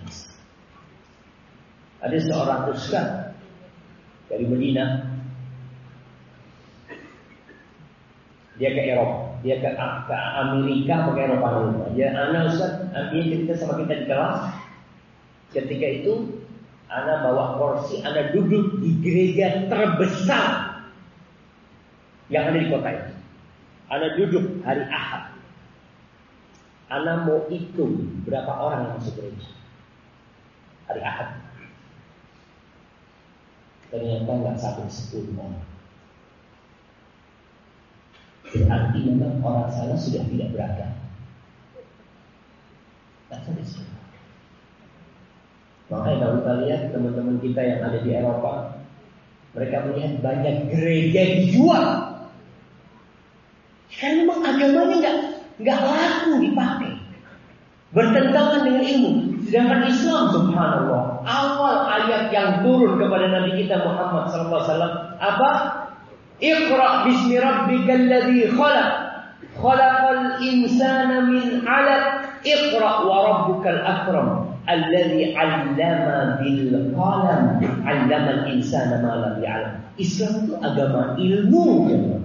Ada seorang ustaz dari Medina. Dia ke Eropa, dia ke Amerika, ke Eropa dulu. Dia anak Ustaz, dia cerita sama kita di kelas. Ketika itu, anak bawa kursi, anak duduk di gereja terbesar yang ada di kota itu. Anak duduk hari Ahad. Anak mau hitung berapa orang yang masuk gereja hari Ahad. Ternyata nggak sampai 10 orang. Berarti memang orang sana sudah tidak beragama. Makanya kalau kita lihat teman-teman kita yang ada di Eropa, mereka melihat banyak gereja dijual. Karena memang agamanya nggak laku dipakai, bertentangan dengan ilmu. Sedangkan Islam, subhanallah, awal ayat yang turun kepada Nabi kita Muhammad SAW apa? Iqra bismi rabbikal ladzi khalaq Khalaqal insana min 'alaq. Iqra wa rabbukal akram. Alladzi 'allama bil qalam. 'Allamal insana ma lam ya'lam. Islam itu agama ilmu, teman.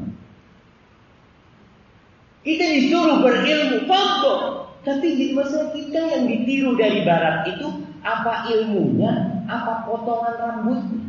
Kita disuruh berilmu, fadhil. Tapi di masa kita yang ditiru dari barat itu apa ilmunya, apa potongan rambutnya.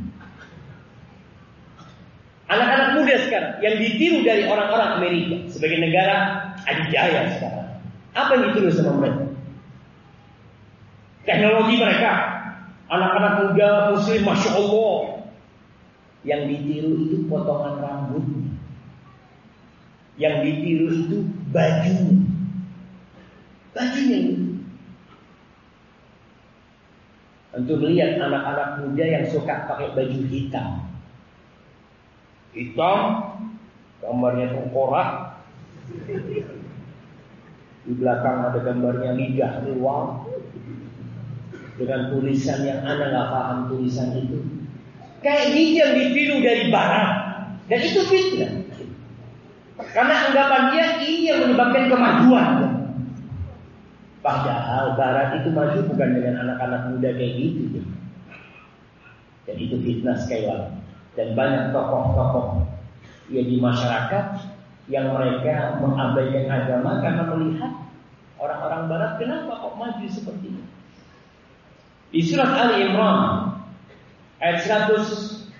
Anak-anak muda sekarang yang ditiru dari orang-orang Amerika sebagai negara adidaya sekarang. Apa yang ditiru sama mereka? Teknologi mereka. Anak-anak muda muslim, Masya Allah. Yang ditiru itu potongan rambutnya. Yang ditiru itu bajunya. Bajunya itu. Untuk melihat anak-anak muda yang suka pakai baju hitam. Hitam, gambarnya tengkorak. Di belakang ada gambarnya lidah keluar. Dengan tulisan yang Anda nggak paham tulisan itu. Kayak gitu yang ditiru dari barat. Dan itu fitnah. Karena anggapan dia ini yang menyebabkan kemajuan. Padahal barat itu maju bukan dengan anak-anak muda kayak gitu. Dan itu fitnah sekali lagi. Dan banyak tokoh-tokoh ya di masyarakat yang mereka mengabaikan agama karena melihat orang-orang barat kenapa kok maju seperti ini. Di surat Ali Imran ayat 196,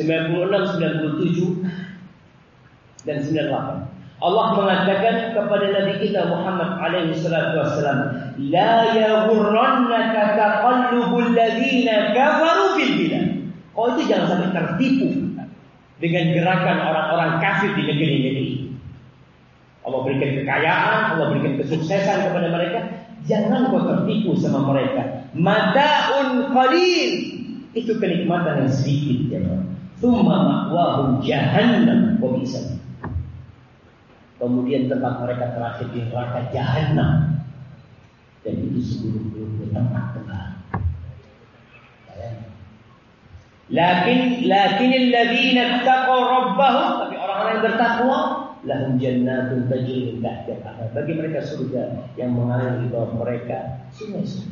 97 dan 98 Allah mengatakan kepada Nabi kita Muhammad alaihi salatu wassalam, la yaghurrannaka taqallubul ladzina kafaru fil bilad. Oh, itu jangan sampai tertipu dengan gerakan orang-orang kafir di negeri-negeri. Allah berikan kekayaan, Allah berikan kesuksesan kepada mereka. Jangan kau tertipu sama mereka. Mata'un qalil. Itu kenikmatan yang sedikit, ya. Tsumma ma'wahum jahannam wa bi'sal. Kemudian tempat mereka terakhir di neraka jahanam. Dan itu seburuk-buruknya tempat kembali. Lakin alladziina ittaqaw rabbahum, tapi orang-orang yang bertakwa, lahum jannatun tajri min tahtiha al-anhar. Bagi mereka surga yang mengalir di bawah mereka sungai-sungai.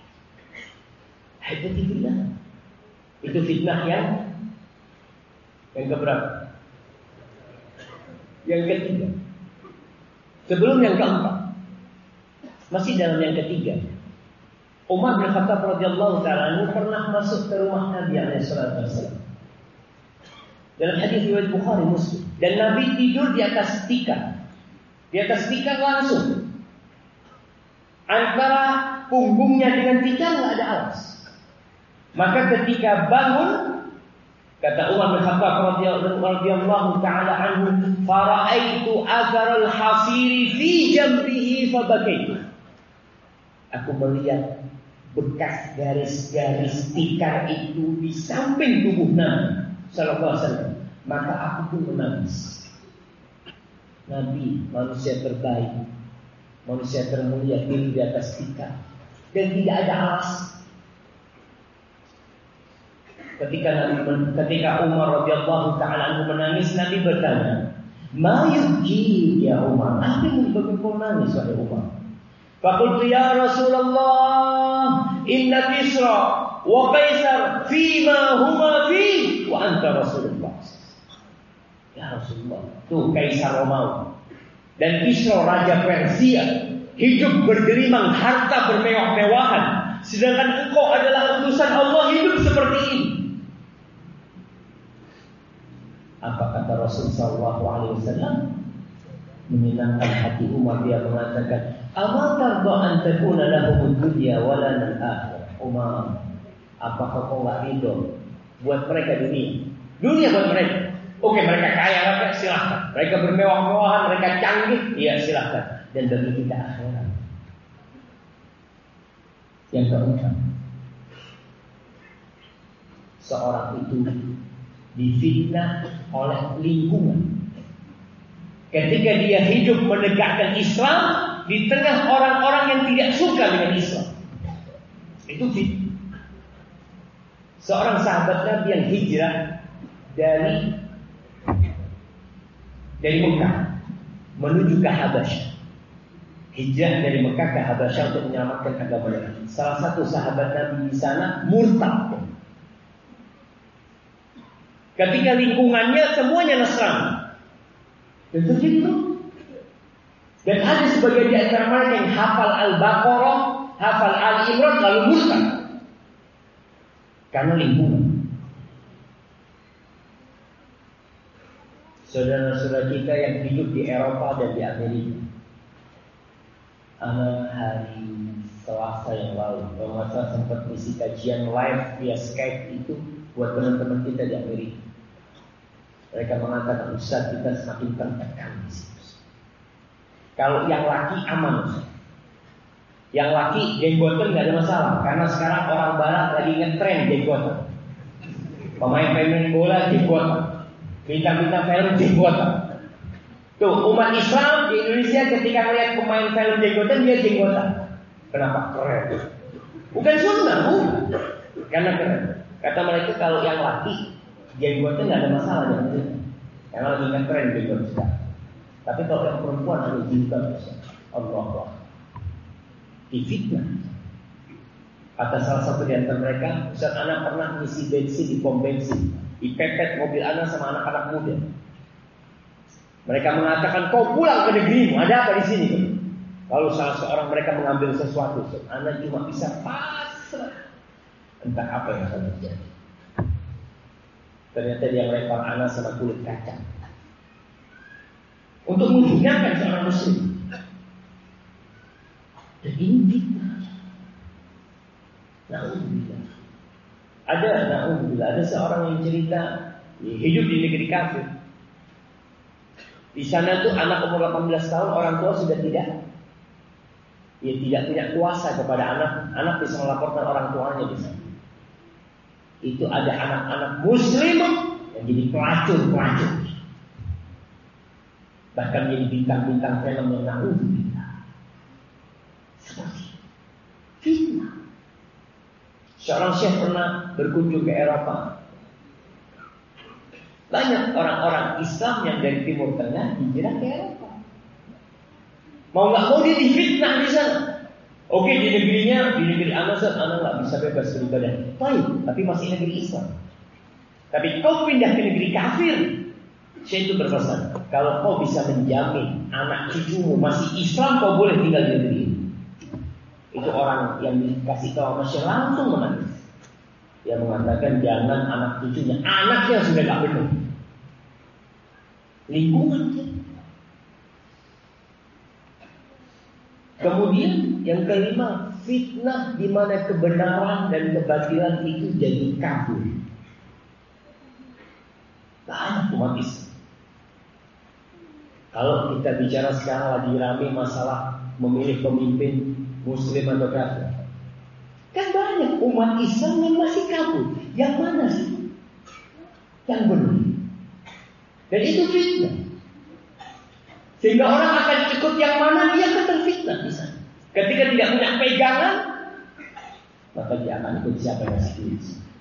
Itu fitnah. Itu fitnah yang keberapa? Yang ketiga. Sebelum yang keempat. Masih dalam yang ketiga. Umar bin Khattab radhiyallahu ta'ala anhu pernah masuk ke rumah Nabi alaihi salatu wasallam. Dalam hadis riwayat Bukhari Muslim, dan Nabi tidur di atas tikar. Di atas tikar langsung. Antara punggungnya dengan tikar enggak ada alas. Maka ketika bangun, kata Umar bin Khattab radhiyallahu ta'ala anhu, fara'aitu atharal hasiri fi jambihi fabakaitu. Aku melihat bekas garis-garis tikar itu di samping tubuh Nabi sallallahu alaihi wasallam. Maka aku pun menangis. Nabi manusia terbaik, manusia termulia, tidur di atas tikar dan tidak ada alas. Ketika Umar radhiyallahu ta'ala anhu menangis, Nabi bertanya, "Ma yubki ya Umar? Apa yang menyebabkan kau nangis wahai Umar?" Faqultu ya Rasulullah, inna Kisra wa Kaisar fima huma fi wa anta Rasulullah. Ya Rasulullah, tuh Kaisar Romawi dan Kisra Raja Persia hidup bergelimang harta bermewah-mewahan, sedangkan engkau adalah utusan Allah hidup seperti ini. Apa kata Rasul sallallahu alaihi wasallam? Menyenangkan hati Umar, dia mengatakan, "Ama tarda an takuna lahum dunya wa lana al-akhirah." Umar, apakah kau enggak ridho buat mereka dunia? Dunia buat mereka. Oke, mereka kaya, silahkan. Mereka bermewah-mewahan, mereka canggih, iya silahkan. Dan bagi kita akhirat. Yang keempat, seorang itu difitnah oleh lingkungan. Ketika dia hidup menegakkan Islam di tengah orang-orang yang tidak suka dengan Islam, itu fitnah. Seorang sahabat Nabi yang hijrah dari Mekah
menuju ke Habasyah. Hijrah dari Mekah ke Habasyah untuk menyelamatkan agamanya. Salah satu sahabat Nabi di sana murtad. Ketika lingkungannya semuanya Nasrani. Dan terjadi itu. Dan ada sebagian di antara mereka yang hafal Al-Baqarah, hafal Ali Imran lalu murtad. Karena lingkungan. Saudara-saudara kita yang hidup di Eropa dan di Amerika. Hari Selasa yang lalu, kalau nggak salah sempat misi kajian live via Skype itu buat teman-teman kita di Amerika. Mereka mengatakan, Ustaz, kita semakin tertekan di situ. Kalau yang laki aman, Ustaz. Yang laki jenggotan nggak ada masalah, karena sekarang orang Barat lagi ngetren jenggotan. Pemain-pemain bola jenggotan, bintang-bintang film jenggotan. Tuh, umat Islam di Indonesia ketika melihat pemain film jenggotan, dia jenggotan. Kenapa? Keren. Bukan sunnah, bukan. Karena keren. Kata mereka kalau yang laki jenggotan nggak ada masalah dengan karena lagi keren jenggotan. Tapi kalau yang perempuan ada jilbab, Allah difitnah. Kata salah satu di antara mereka, Ustaz, anak pernah ngisi bensin di pom bensin, dipepet mobil anak sama anak-anak muda. Mereka mengatakan, kau pulang ke negerimu, ada apa di sini? Lalu salah seorang mereka mengambil sesuatu. Anak cuma bisa pasrah. Entah apa yang akan terjadi. Ternyata dia melempar anak sama kulit kacang. Untuk menghinakan seorang muslim. Dan ini fitnah. Ada seorang yang cerita hidup di negeri kafir. Di sana tuh anak umur 18 tahun orang tua sudah tidak punya kuasa kepada anak. Anak bisa melaporkan orang tuanya di sana. Itu ada anak-anak muslim yang jadi pelacur. Bahkan jadi bintang-bintang film yang na'udzubillah. Seperti fitnah. Seorang syekh pernah berkunjung ke Eropa. Banyak orang-orang Islam yang dari Timur Tengah hijrah ke Eropa. Mau nggak mau dia difitnah di sana. Oke, di negeri anak nggak bisa bebas beribadah. Baik, tapi masih negeri Islam. Tapi kau pindah ke negeri kafir. Saya itu berpesan, kalau kau bisa menjamin anak cucumu masih Islam, kau boleh tinggal di negeri ini. Itu orang yang dikasih tahu masih langsung menangis. Dia mengatakan jangan anak cucunya, anaknya sudah gak benar. Lingkungan. Kemudian yang kelima, fitnah di mana kebenaran dan kebatilan itu jadi kabur. Banyak umat Islam. Kalau kita bicara sekarang lagi ramai masalah memilih pemimpin Muslim atau kafir. Kan banyak umat Islam yang masih kabur. Yang mana sih? Yang benar. Dan itu fitnah. Sehingga orang akan ikut yang mana, dia akan terfitnah di sana. Ketika tidak punya pegangan, maka dia akan ikut siapa yang setuju.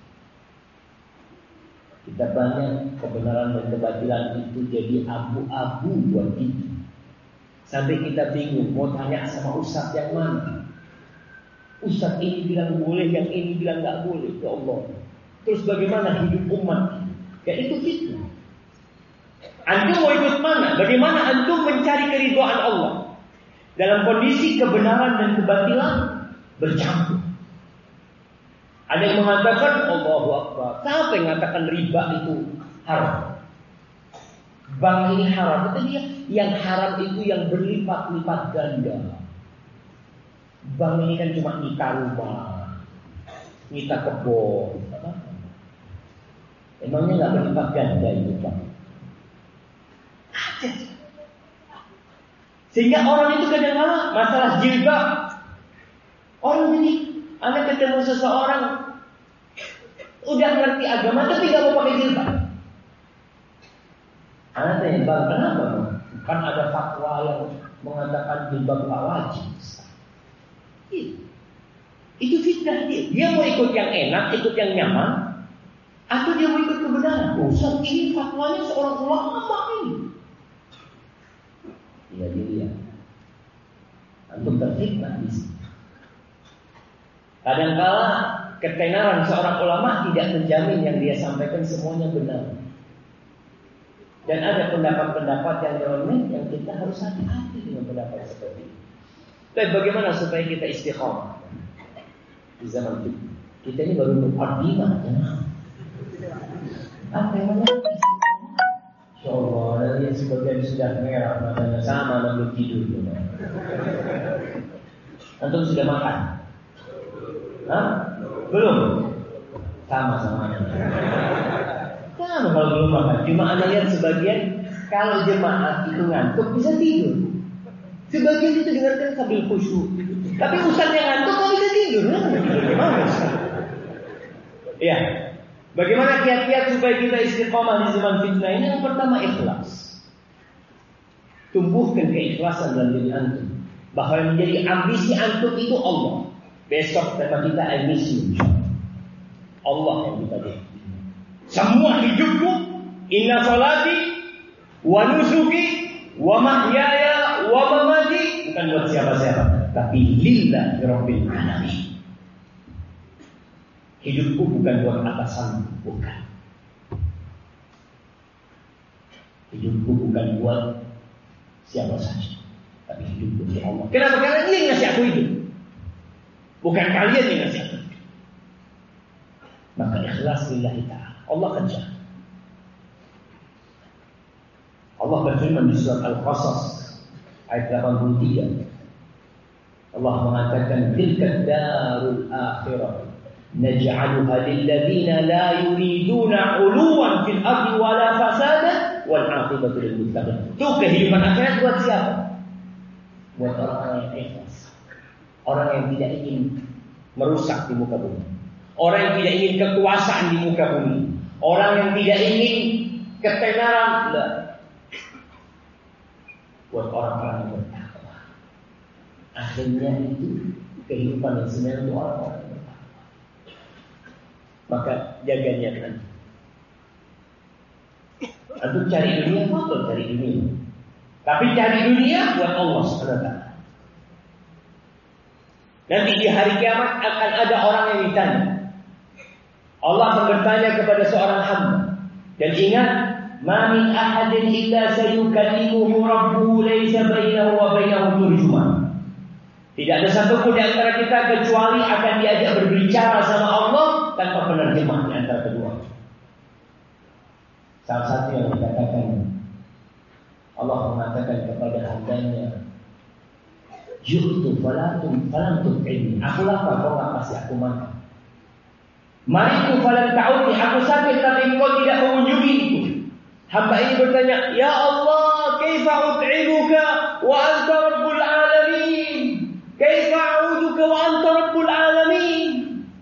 Kita banyak kebenaran dan kebatilan itu jadi abu-abu buat kita. Sampai kita bingung mau tanya sama ustaz yang mana. Ustaz ini bilang boleh, yang ini bilang nggak boleh. Ya Allah. Terus bagaimana hidup umat? Ya itu fitnah. Antum mau ikut mana? Bagaimana antum mencari keridhaan Allah dalam kondisi kebenaran dan kebatilan bercampur? Ada yang mengatakan Allahu Akbar. Siapa yang mengatakan riba itu haram? Bank ini haram. Kata dia, yang haram itu yang berlipat-lipat ganda. Bank ini kan cuma nyita rumah, nyita kebun. Emangnya nggak berlipat ganda itu Bang? Ada. Sehingga orang itu kadang-kadang masalah jilbab. Orang ini, anak ketemu seseorang udah ngerti agama tapi gak mau pakai jilbab. Anak tanya, Bang, kenapa? Kan ada fatwa yang mengatakan jilbab gak wajib. Itu fitnah dia. Dia mau ikut yang enak, ikut yang nyaman, atau dia mau ikut kebenaran. Ustaz, ini fatwanya seorang ulama ini. Kadang-kala ketenaran seorang ulama tidak menjamin yang dia sampaikan semuanya benar. Dan ada pendapat-pendapat yang nyeloneh yang kita harus hati-hati dengan pendapat seperti itu. Tapi bagaimana supaya kita istiqomah di zaman itu? Kita ini baru mukadimah, ya. Apa yang namanya? Insya Allah, dari sebagian sudah merah matanya sama dan belum tidur. Antum sudah makan? Hah? Belum? Sama-sama. Sama kalau belum makan. Cuma anda lihat sebagian kalau jemaah itu ngantuk bisa tidur. Sebagian itu dengarkan sambil khusyuk. Tapi ustaz yang ngantuk kok bisa tidur? Ya. Bagaimana kiat-kiat supaya kita istiqomah di zaman fitnah ini? Yang pertama ikhlas. Tumbuhkan keikhlasan dalam diri antum. Bahwa yang menjadi ambisi antum itu Allah. Besok tema kita al-mission. Allah yang kita lihat. Semua hidupku, inna salati wa nusuki wa mahyaya wa mamati, bukan buat siapa-siapa, tapi lillahi rabbil alamin. Hidupku bukan buat atasan, bukan. Hidupku bukan buat siapa saja, tapi hidupku untuk Allah. Kenapa? Karena Dia yang ngasih aku hidup, bukan kalian yang ngasih aku. Maka ikhlas lillahi ta'ala. Allah kerja. Allah berfirman di surat Al-Qasas ayat 83. Allah mengatakan tilka darul akhirah naj'aluha lil ladzina la yuriduna 'uluwan fil ardi wala fasada wal 'aqibatu lil muttaqin. Itu kehidupan akhirat buat siapa? Buat orang yang ikhlas. Orang yang tidak ingin merusak di muka bumi. Orang yang tidak ingin kekuasaan di muka bumi. Orang yang tidak ingin ketenaran. Buat orang-orang yang bertakwa. Akhirnya itu kehidupan yang sebenarnya untuk orang-orang yang bertakwa. Maka jaga niat nanti. Untuk cari dunia, betul cari dunia. Tapi cari dunia buat Allah SWT. Nanti di hari kiamat akan ada orang yang ditanya. Allah akan bertanya kepada seorang hamba. Dan ingat, ma min ahadin illa sayukallimuhu rabbuhu laysa bainahu wa bainahu turjuman. Tidak ada satupun di antara kita kecuali akan diajak berbicara sama Allah tanpa penerjemah di antara kedua. Salah satu yang dikatakan, Allah mengatakan kepada hambanya, "Ju'tu falam tu'ini." Aku lapar, kau enggak kasih aku makan. Mariku falam ta'udni, aku sakit tapi engkau tidak mengunjungiku. Hamba ini bertanya, "Ya Allah, kaifa ut'imuka wa anta rabbul alamin? Kaifa a'uduka wa anta rabbul alamin?"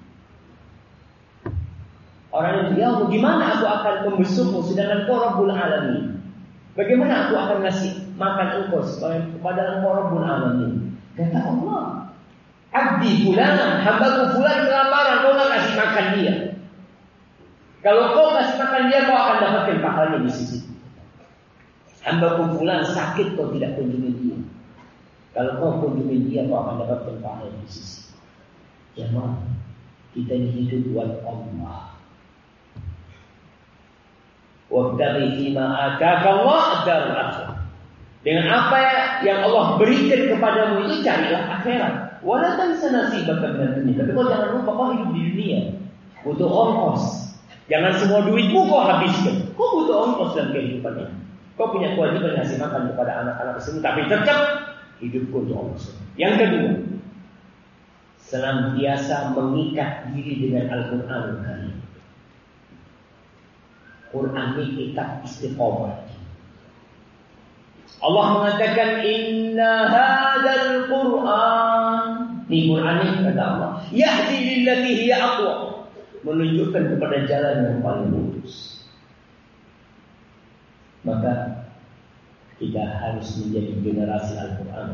Orang ini, "Ya Allah, gimana aku akan membesukmu sedangkan engkau rabbul alamin? Bagaimana aku akan ngasih makan engkau kepada engkau rabbul alamin?" Kata Allah, "Abdi fulan, hambaku fulan kelaparan, kau enggak kasih makan dia. Kalau kau kasih makan dia, kau akan dapatkan pahalanya di sisi. Hambaku fulan sakit, kau tidak kunjungi dia. Kalau kau kunjungi dia, kau akan dapatkan pahalanya di sisi." Jemaah, kita ini hidup buat Allah. Wabtaghi fima ataka Allah ad-darul akhirah. Dengan apa yang Allah berikan kepadamu itu carilah akhirat. Wala tansa nasibaka minad dunya. Tapi kau jangan lupa kau hidup di dunia. Butuh ongkos. Jangan semua duitmu kau habiskan. Kau butuh ongkos dalam kehidupan ini. Kau punya kewajiban ngasih makan kepada anak-anak sini, tapi tetap hidupku untuk Allah. Yang kedua, senantiasa mengikat diri dengan Al-Qur'anul Karim. Quran ini kitab istiqomah. Allah mengatakan inna hadzal Qur'an, ini Quran ini kata Allah, yahdi lillati hiya aqwa, menunjukkan kepada jalan yang paling lurus. Maka kita harus menjadi generasi Al-Qur'an.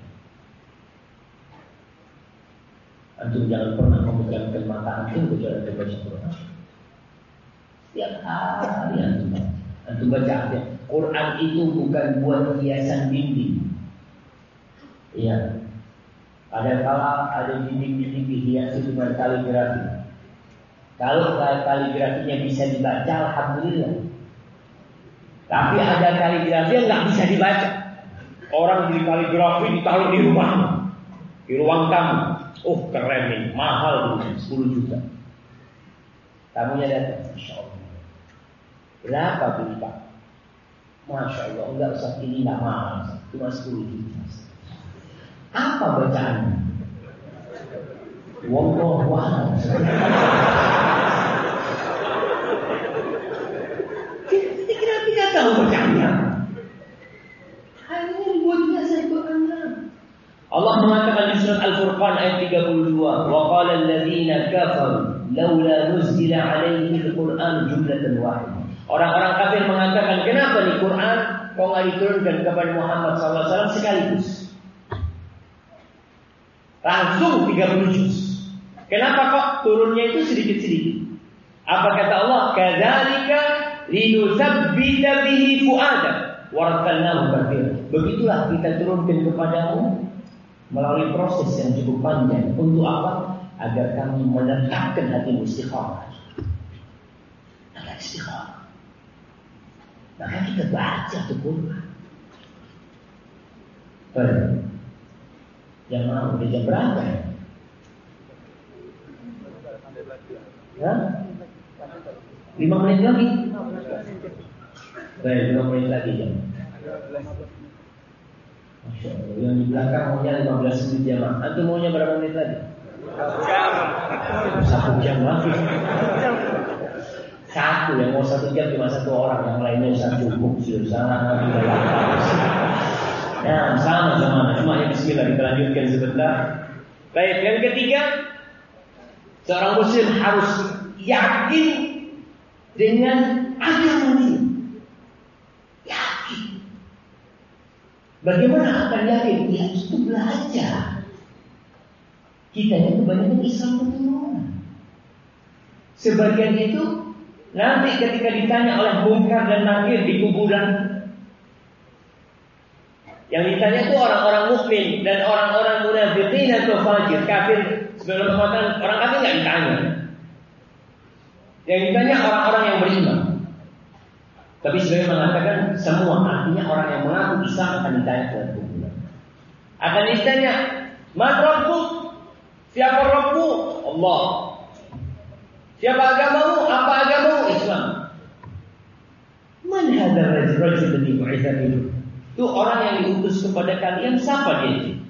Antum jangan pernah memejamkan mata antum kecuali membaca Quran. Setiap hari antum baca ayat. Quran itu bukan buat hiasan dinding. Iya. Ada kala ada dinding-dinding dihiasi dengan kaligrafi. Kalau kaligrafinya bisa dibaca, alhamdulillah. Tapi ada kaligrafi yang nggak bisa dibaca. Orang beli kaligrafi ditaruh di rumah, di ruang tamu. Oh keren nih, mahal dulu 10 juta. Tamunya datang, Masya Allah. Berapa beli Pak? Masya Allah, enggak usah, ini nggak mahal, cuma 10 juta. Apa bacaannya? Wallahu a'lam. Kita tidak tahu bacaannya. Hanya dibuat biasa Al-Qur'an. Allah mengatakan di surat Al-Furqan ayat 32, wa qala alladziina kafaru laula nuzila 'alaihi al-Qur'an jumlatan wahidah. Orang-orang kafir mengatakan, kenapa nih Quran kok nggak diturunkan kepada Muhammad SAW sekaligus? Langsung 30 juz. Kenapa kok turunnya itu sedikit-sedikit? Apa kata Allah? Kadzalika linutsabbita bihi fu'adak warattalnahu tartila. Begitulah kita turunkan kepadamu melalui proses yang cukup panjang. Untuk apa? Agar kami menetapkan hatimu istiqamah. Agar istiqamah. Maka kita baca tuh Quran. Yang mau udah jam berapa ya? Ya? 5 menit lagi. Baik, 5 menit lagi jam. Masya Allah, yang di belakang maunya 15 menit jam. Antum maunya berapa menit lagi? 1 jam lagi. Satu yang mau 1 jam cuma 1 orang, yang lainnya bisa cukup sudah. Ya, sama-sama. Cuma ya bismillah, kita lanjutkan sebentar. Baik, yang ketiga, seorang muslim harus yakin dengan agamanya. Yakin. Bagaimana akan yakin? Ya itu belajar. Kita ini kebanyakan Islam keturunan. Sebagian itu nanti ketika ditanya oleh Munkar dan Nakir di kuburan, yang ditanya itu orang-orang mukmin dan orang-orang munafiqin atau fajir, kafir. Sebelum mengatakan orang kafir nggak ditanya. Yang ditanya orang-orang yang beriman. Tapi sebenarnya mengatakan semua, artinya orang yang mengaku Islam akan ditanya dalam kuburan. Akan ditanya, "Man Rabbuk?" Siapa Rabbu? Allah. Siapa agamamu? Apa agamamu? Islam. Man hadzal rajul alladhi bu'itha bihi? Itu orang yang diutus kepada kalian, siapa dia itu?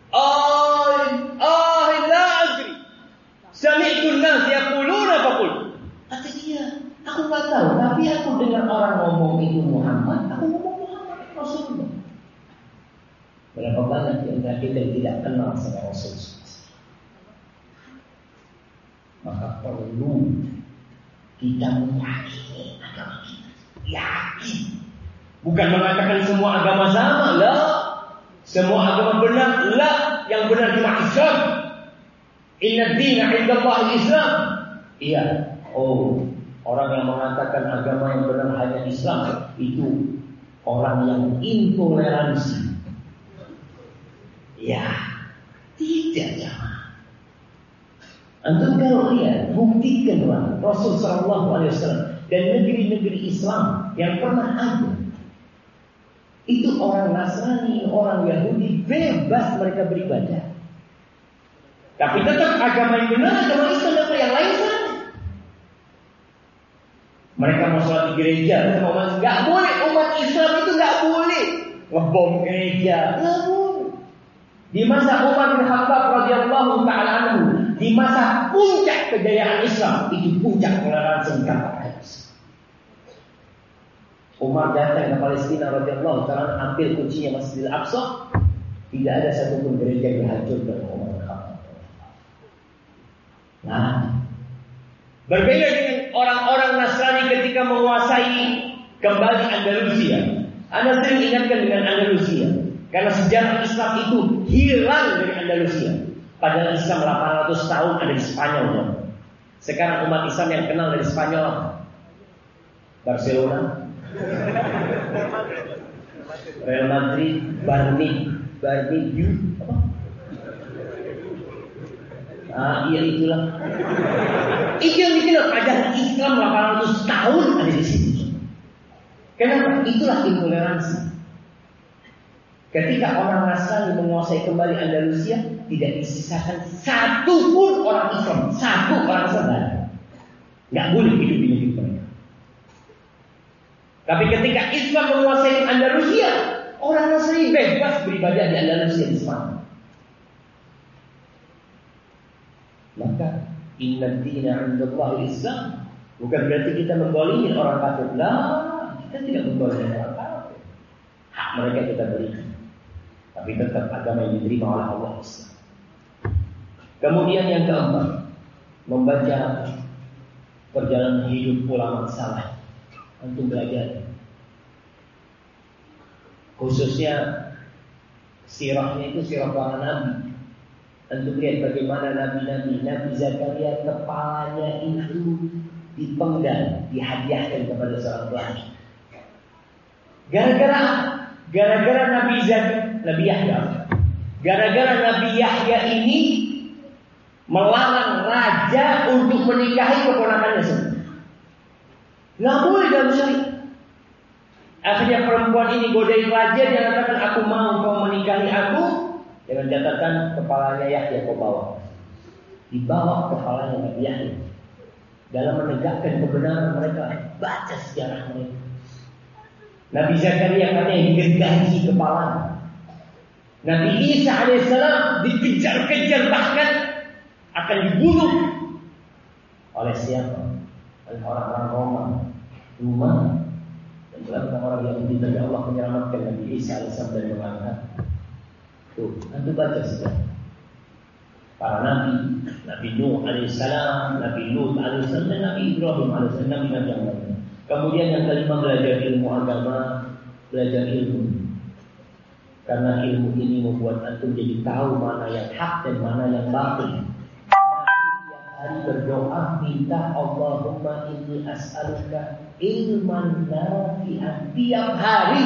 La adri. Sami'tu an-nas yaquluna faqul. Kata dia, aku enggak tahu, tapi aku dengar orang ngomong itu Muhammad, aku ngomong Muhammad Rasulullah. Berapa banyak yang kita tidak kenal sama Rasulullah. Maka perlu kita meyakini agama kita. Yakin. Bukan mengatakan semua agama sama, lah. Semua agama benar, lah. Yang benar cuma Islam. Inna dina indallahi Islam. Iya. Oh, orang yang mengatakan agama yang benar hanya Islam, itu orang yang intoleransi. Ya, tidak jamaah. Antum kalau lihat, buktikanlah Rasul Sallallahu Alaihi Wasallam dan negeri-negeri Islam yang pernah ada. Itu orang Nasrani, orang Yahudi bebas mereka beribadah. Tapi tetap agama yang benar, agama Islam dan yang lain sana. Mereka mau sholat di gereja, mau masuk, nggak boleh. Umat Islam itu nggak boleh ngebom gereja, nggak boleh. Di masa Umar bin Khattab radhiyallahu taala anhu, di masa puncak kejayaan Islam, itu puncak toleransi kata hadis. Umar datang ke Palestina radhiyallahu taala, ambil kuncinya Masjidil Aqsa, tidak ada satupun gereja yang dihancurkan oleh Umar bin Khattab. Nah, berbeda dengan orang-orang Nasrani ketika menguasai kembali Andalusia. Anda sering ingatkan dengan Andalusia, karena sejarah Islam itu hilang dari Andalusia. Padahal Islam 800 tahun ada di Spanyol. Sekarang umat Islam yang kenal dari Spanyol, Barcelona, Real Madrid, Barney, Iya itulah. Itu yang dikenal ajaran Islam 800 tahun ada di situ. Kenapa? Itulah intoleransi. Ketika orang Nasrani menguasai kembali Andalusia, tidak disisakan satu pun orang Islam, satu orang Islam nggak boleh hidup di negeri mereka. Tapi ketika Islam menguasai Andalusia, orang Nasrani bebas beribadah di Andalusia di Spanyol. Maka inna dina 'indallahi Islam. Bukan berarti kita menggolimi orang kafir. Lah, kita tidak menggolimi orang kafir. Hak mereka kita berikan. Tapi tetap agama yang diterima oleh Allah Islam. Kemudian yang keempat, membaca perjalanan hidup ulama saleh. Untuk belajar. Khususnya sirahnya itu sirah para nabi. Untuk lihat bagaimana nabi-nabi. Nabi Zakaria kepalanya itu dipenggal, dihadiahkan kepada seorang lelaki. Gara-gara Nabi Yahya. Gara-gara Nabi Yahya ini melarang raja untuk menikahi keponakannya sendiri. Nggak boleh dalam syariat. Akhirnya perempuan ini godain raja, dia katakan aku mau kau menikahi aku. Dengan catatan kepalanya Yahya kau bawa. Dibawa kepalanya Nabi Yahya. Dalam menegakkan kebenaran mereka, baca sejarah mereka. Nabi Zakaria katanya digergaji kepalanya. Nabi Isa alaihissalam dikejar-kejar, bahkan akan dibunuh oleh siapa? Oleh orang-orang Roma. Dan orang-orang Yahudi. Tapi Allah menyelamatkan Nabi Isa alaihissalam dan mengangkat. Tuh, nanti baca sejarah. Para nabi, Nabi Nuh alaihissalam, Nabi Lut alaihissalam, dan Nabi Ibrahim alaihissalam, nabi-nabi yang lain. Kemudian yang kelima, belajar ilmu agama, belajar ilmu. Karena ilmu ini membuat antum jadi tahu mana yang hak dan mana yang batil. Nabi tiap hari berdoa minta Allahumma inni as'aluka ilman nafi'an. Tiap hari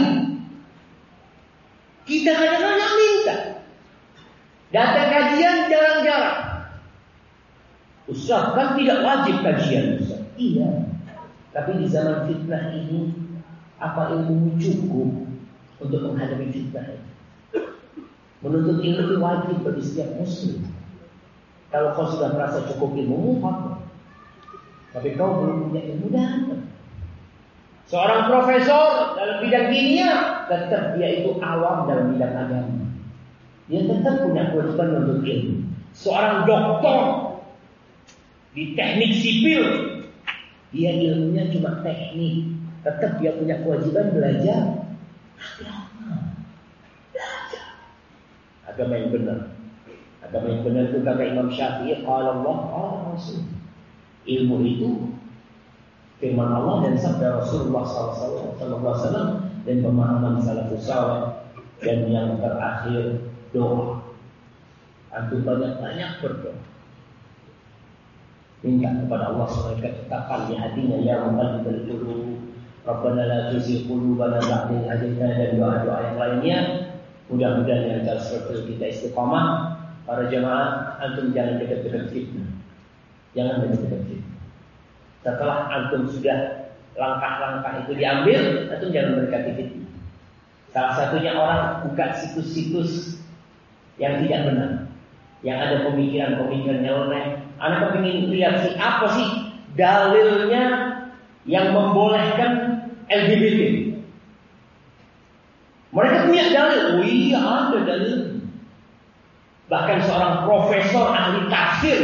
kita kadang-kadang minta. Datang kajian jarang-jarang. Ustaz, kan tidak wajib kajian, Ustaz. Iya. Tapi di zaman fitnah ini, apa ilmu cukup untuk menghadapi fitnah ini? Menuntut ilmu itu wajib bagi setiap muslim. Kalau kau sudah merasa cukup ilmu, apa? Tapi kau belum punya ilmu, datang. Seorang profesor dalam bidang kimia, tetap dia itu awam dalam bidang agama. Dia tetap punya kewajiban untuk ilmu. Seorang doktor di teknik sipil, dia ilmunya cuma teknik, tetap dia punya kewajiban belajar agama. Belajar agama yang benar. Agama yang benar itu kata Imam Syafi'i, qala Allah, qala Rasul. Ilmu itu firman Allah dan sabda Rasulullah SAW dan pemahaman salafus saleh. Dan yang terakhir, doa. Antum banyak-banyak berdoa. Minta kepada Allah supaya ketetapan di hatinya, ya muqallibal qulub, Rabbana la tuzigh qulubana ba'da idh hadaytana, dan doa-doa yang lainnya. Mudah-mudahan yang terserah kita istiqamah. Para jemaah, antum jangan dekat-dekat fitnah. Jangan dekat-dekat fitnah. Setelah antum sudah langkah-langkah itu diambil, antum jangan mendekati fitnah. Salah satunya orang buka situs-situs yang tidak benar, yang ada pemikiran-pemikiran nyeleneh. Anda kepingin lihat sih apa sih dalilnya yang membolehkan LGBT. Mereka punya dalil. Oh iya, ada dalil. Bahkan seorang profesor ahli tafsir,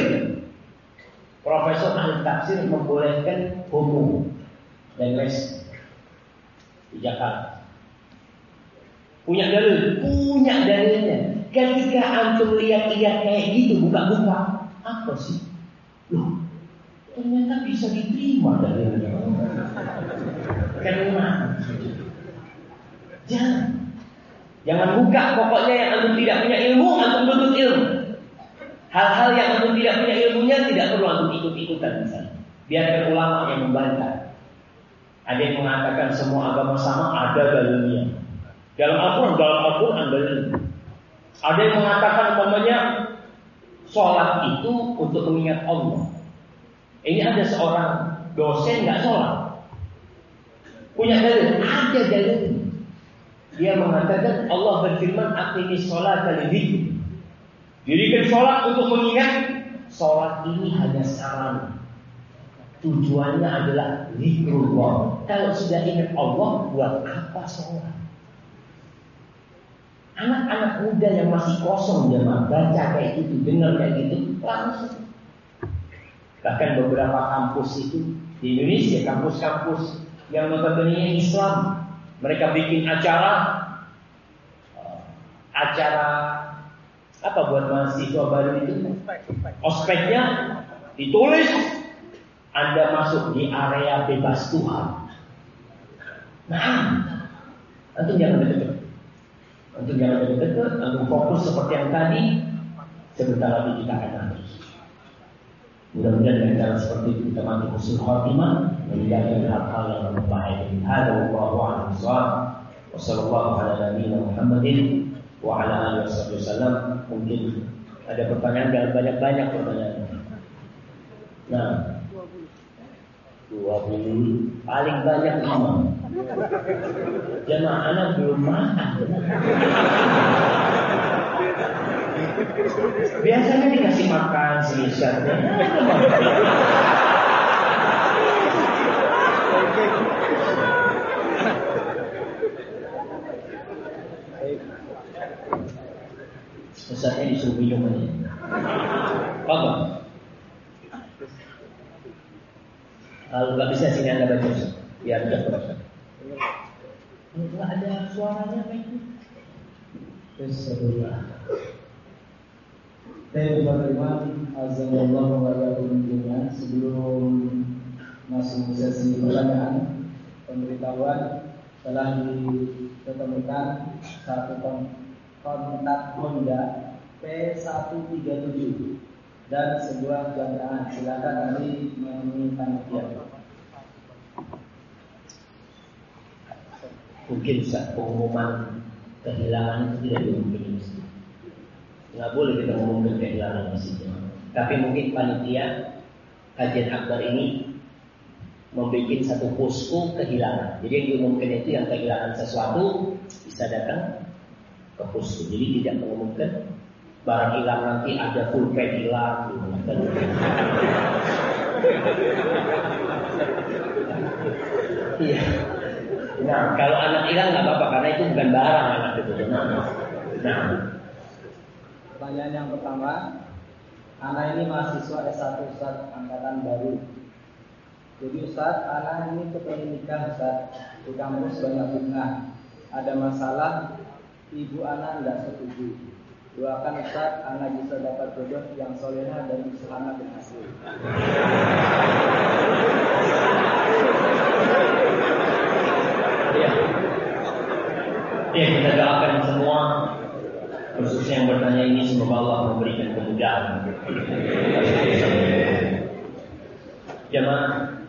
membolehkan homo dan les di Jakarta. Punya dalilnya. Ketika antum lihat-lihat kayak gitu, buka-buka, apa sih? Loh, ternyata bisa diterima dalilnya. Karena jangan buka. Pokoknya yang antum tidak punya ilmu, antum tuntut ilmu. Hal-hal yang antum tidak punya ilmunya tidak perlu antum ikut-ikutan misalnya. Biarkan ulama yang membantah. Ada yang mengatakan semua agama sama, ada dalilnya. Dalam Al-Quran dalilnya. Ada yang mengatakan umpamanya sholat itu untuk mengingat Allah. Ini ada seorang dosen nggak sholat, punya dalil, ada dalil. Dia mengatakan Allah berfirman aqimis sholata lidzikri. Dirikan sholat untuk mengingat. Sholat ini hanya sarana. Tujuannya adalah zikrullah. Kalau sudah ingat Allah, buat apa sholat? Anak-anak muda yang masih kosong jemaah baca kayak gitu, dengar kayak gitu, langsung. Bahkan beberapa kampus itu di Indonesia, kampus-kampus yang notabene Islam, mereka bikin acara apa buat mahasiswa baru itu? Ospeknya ditulis Anda masuk di area bebas Tuhan. Nah, antum jangan deket-deket. Antum jangan deket-deket. Antum fokus seperti yang tadi. Sebentar lagi kita akan nanti. Mudah-mudahan dengan cara seperti itu kita mati husnul khatimah, meninggalkan hal-hal yang membahayakan. Hada wallahu a'lam bishawab. Wassallallahu ala nabiyyina Muhammadin wa ala alihi wasallam. Mungkin ada pertanyaan, dan banyak-banyak pertanyaan. Nah, 20 paling banyak imam. Jamaah anak belum makan. Biasanya dikasih makan semisal. Ustaznya disuruh minum aja. Apa? Kalau nggak bisa sini Anda baca, biar tidak terasa. Nggak ada suaranya apa itu? Bismillah.
Saya Iman azallahu wa jalla. Sebelum masuk sesi pertanyaan, pemberitahuan telah ditemukan satu kontak Honda P137 dan sebuah jangkaan. Silakan kami menemui panitia.
Mungkin saat pengumuman kehilangan itu tidak diumumkan di masjid. Nggak boleh kita mengumumkan kehilangan masjid. Tapi mungkin panitia kajian akbar ini membuat satu posko kehilangan. Jadi yang diumumkan itu yang kehilangan sesuatu bisa datang ke posko. Jadi tidak mengumumkan barang hilang nanti ada pulpen hilang. Iya. Nah, kalau anak hilang nggak apa-apa karena itu bukan barang anak itu. Nah,
pertanyaan yang pertama, anak ini mahasiswa S1 Ustaz angkatan baru. Jadi Ustaz, anak ini kepengen nikah Ustaz. Di kampus banyak fitnah. Ada masalah, ibu anak nggak setuju. Doakan Ustaz, anak bisa dapat jodoh yang solehah dan anak berhasil.
Ya, kita doakan semua, khususnya yang bertanya ini, semoga Allah memberikan kemudahan. Jemaah,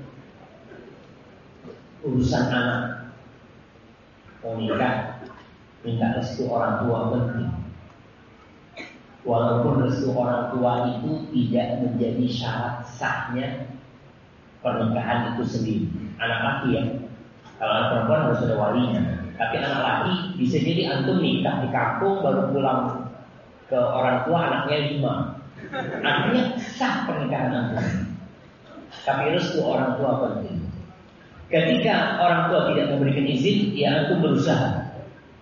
urusan anak mau nikah, minta restu orang tua penting. Walaupun restu orang tua itu tidak menjadi syarat sahnya pernikahan itu sendiri. Anak laki ya, kalau anak perempuan harus ada walinya. Tapi anak laki bisa jadi antum nikah di kampung baru pulang ke orang tua anaknya 5. Artinya sah pernikahan antum. Tapi restu orang tua penting. Ketika orang tua tidak memberikan izin, ya antum berusaha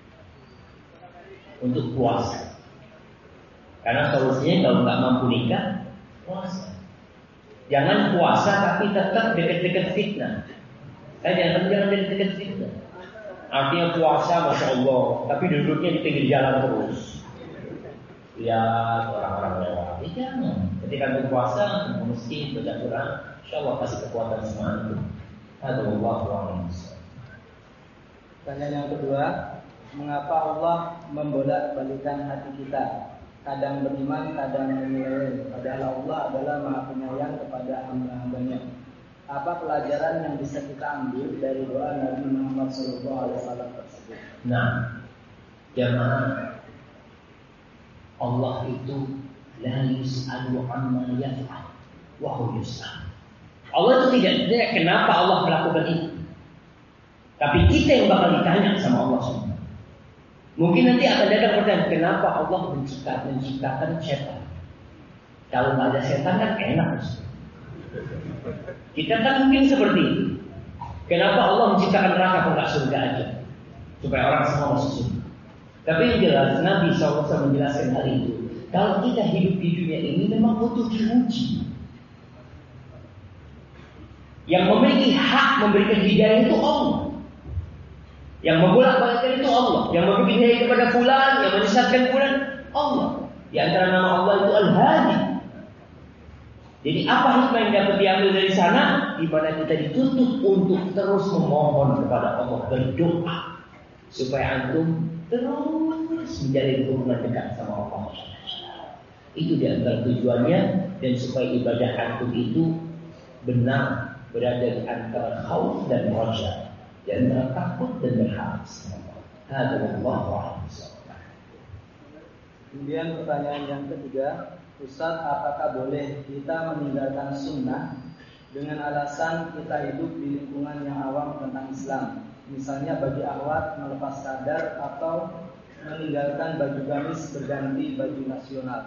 untuk puasa. Karena solusinya kalau nggak mampu nikah, puasa. Jangan puasa tapi tetap dekat-dekat fitnah. Jangan dekat-dekat fitnah. Artinya puasa, masya Allah, tapi duduknya di pinggir jalan terus. Lihat orang-orang lewat. Jangan. Ketika berpuasa, meski baca Quran, insya Allah kasih kekuatan semangat. Alhamdulillah.
Pertanyaan yang kedua, mengapa Allah membolak-balikan hati kita? Kadang beriman, kadang menyeleweng. Padahal Allah adalah Maha Penyayang kepada hamba-hambanya. Apa pelajaran yang bisa kita ambil dari doa Nabi Muhammad SAW tersebut?
Nah, jemaah, Allah itu La yus'alu amma yaf'al wa huwa yus'al. Allah itu tidak tanya kenapa Allah melakukan itu. Tapi kita yang bakal ditanya sama Allah SWT. Mungkin nanti akan datang pertanyaan, kenapa Allah menciptakan setan? Kalau nggak ada setan kan enak. Kita kan mungkin seperti itu. Kenapa Allah menciptakan neraka kok nggak surga aja? Supaya orang semua masuk surga. Tapi yang jelas Nabi SAW menjelaskan hal itu. Kalau kita hidup di dunia ini memang butuh diuji. Yang memiliki hak memberikan hidayah itu Allah. Yang membolak-balikkan itu Allah. Yang memberikan hidayah kepada fulan, yang menyesatkan fulan, Allah. Di antara nama Allah itu Al-Hadi. Jadi apa hikmah yang dapat diambil dari sana? Di mana kita dituntut untuk terus memohon kepada Allah, berdoa supaya antum terus menjalin hubungan dekat sama Allah. Itu di antara tujuannya, dan supaya ibadah antum itu benar, berada di antara khauf dan raja, di antara takut dan berharap.
Kemudian pertanyaan yang ketiga, Ustaz, apakah boleh kita meninggalkan sunnah dengan alasan kita hidup di lingkungan yang awam tentang Islam? Misalnya bagi akhwat melepas cadar atau meninggalkan baju gamis berganti baju nasional.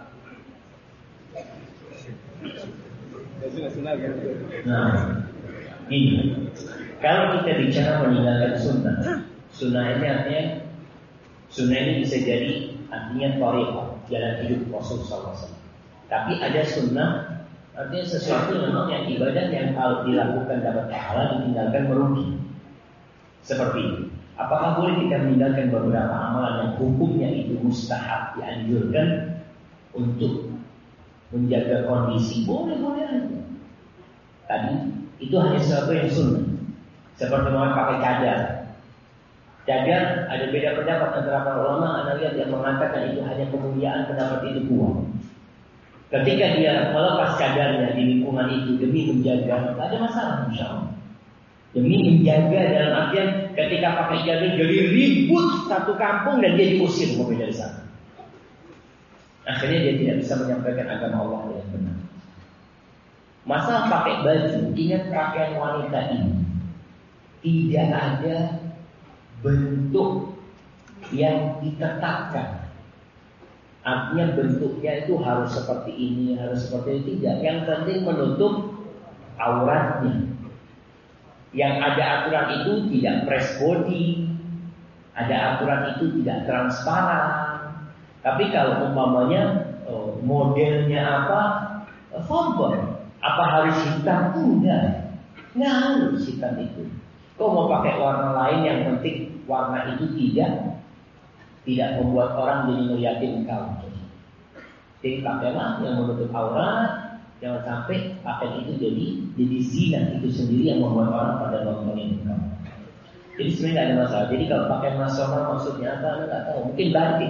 Nah, ini kalau kita bicara meninggalkan sunnah, sunnah ini artinya, sunnah ini bisa jadi artinya thariqah, jalan hidup Rasulullah SAW. Tapi ada sunnah, artinya sesuatu memang yang ibadah yang kalau dilakukan dapat pahala, ditinggalkan merugi. Seperti itu. Apakah boleh kita meninggalkan beberapa amalan yang hukumnya itu mustahab, dianjurkan untuk menjaga kondisi? Boleh aja. Tadi itu hanya sesuatu yang sunnah. Seperti mau pakai cadar. Cadar ada beda pendapat antara para ulama. Anda lihat yang mengatakan itu hanya kemuliaan, pendapat itu kuat. Ketika dia melepas cadarnya di lingkungan itu demi menjaga, tidak ada masalah, insya Allah. Demi menjaga dalam artian ketika pakai cadar jadi ribut satu kampung dan dia diusir dari sana. Akhirnya dia tidak bisa menyampaikan agama Allah dengan benar. Masalah pakai baju, ingat pakaian wanita ini tidak ada bentuk yang ditetapkan. Artinya bentuknya itu harus seperti ini, harus seperti itu, tidak. Yang penting menutup auratnya. Yang ada aturan itu tidak press body, ada aturan itu tidak transparan. Tapi kalau umpamanya modelnya apa, fomper, apa harus hitam? Enggak harus hitam itu. Kau mau pakai warna lain, yang penting warna itu tidak membuat orang jadi ngeliatin engkau. Jadi pakailah yang menutup aurat, jangan sampai pakaian itu jadi zina itu sendiri yang membuat orang pada nontonin engkau. Jadi sebenarnya tidak ada masalah. Jadi kalau pakaian nasional maksudnya apa? Anda nggak tahu. Mungkin batik.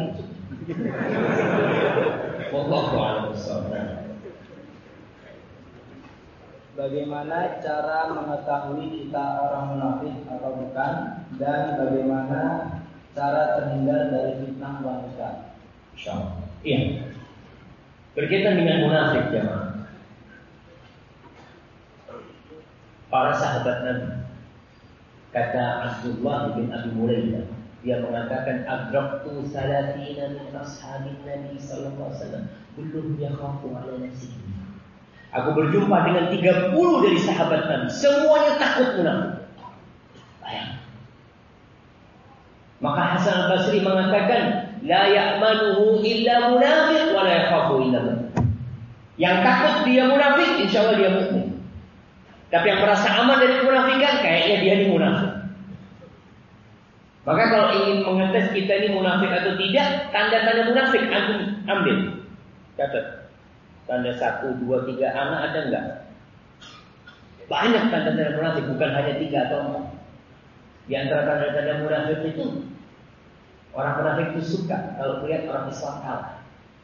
Bagaimana cara mengetahui kita orang munafik atau bukan, dan bagaimana cara terhindar dari fitnah wanita?
Insyaallah. Iya. Berkaitan dengan munafik, jemaah. Para sahabat Nabi, kata Abdullah bin Abi Mulayyah, dia mengatakan adraktu salatina min ashabin Nabi sallallahu alaihi wasallam kulluhum yakhafu ala nafsihi. Aku berjumpa dengan 30 dari sahabat Nabi, semuanya takut munafik. Bayang. Maka Hasan Al-Basri mengatakan la ya'manuhu illa munafiq wa la yakhafu illa munafik. Yang takut dia munafik, insyaallah dia mukmin. Tapi yang merasa aman dari kemunafikan, kayaknya dia ini munafik. Maka kalau ingin mengetes kita ini munafik atau tidak, tanda-tanda munafik antum ambil. Catat. Tanda 1, 2, 3 anak ada enggak? Banyak tanda-tanda munafik, bukan hanya 3 atau 4. Di antara tanda-tanda munafik itu, orang munafik itu suka kalau melihat orang Islam kalah.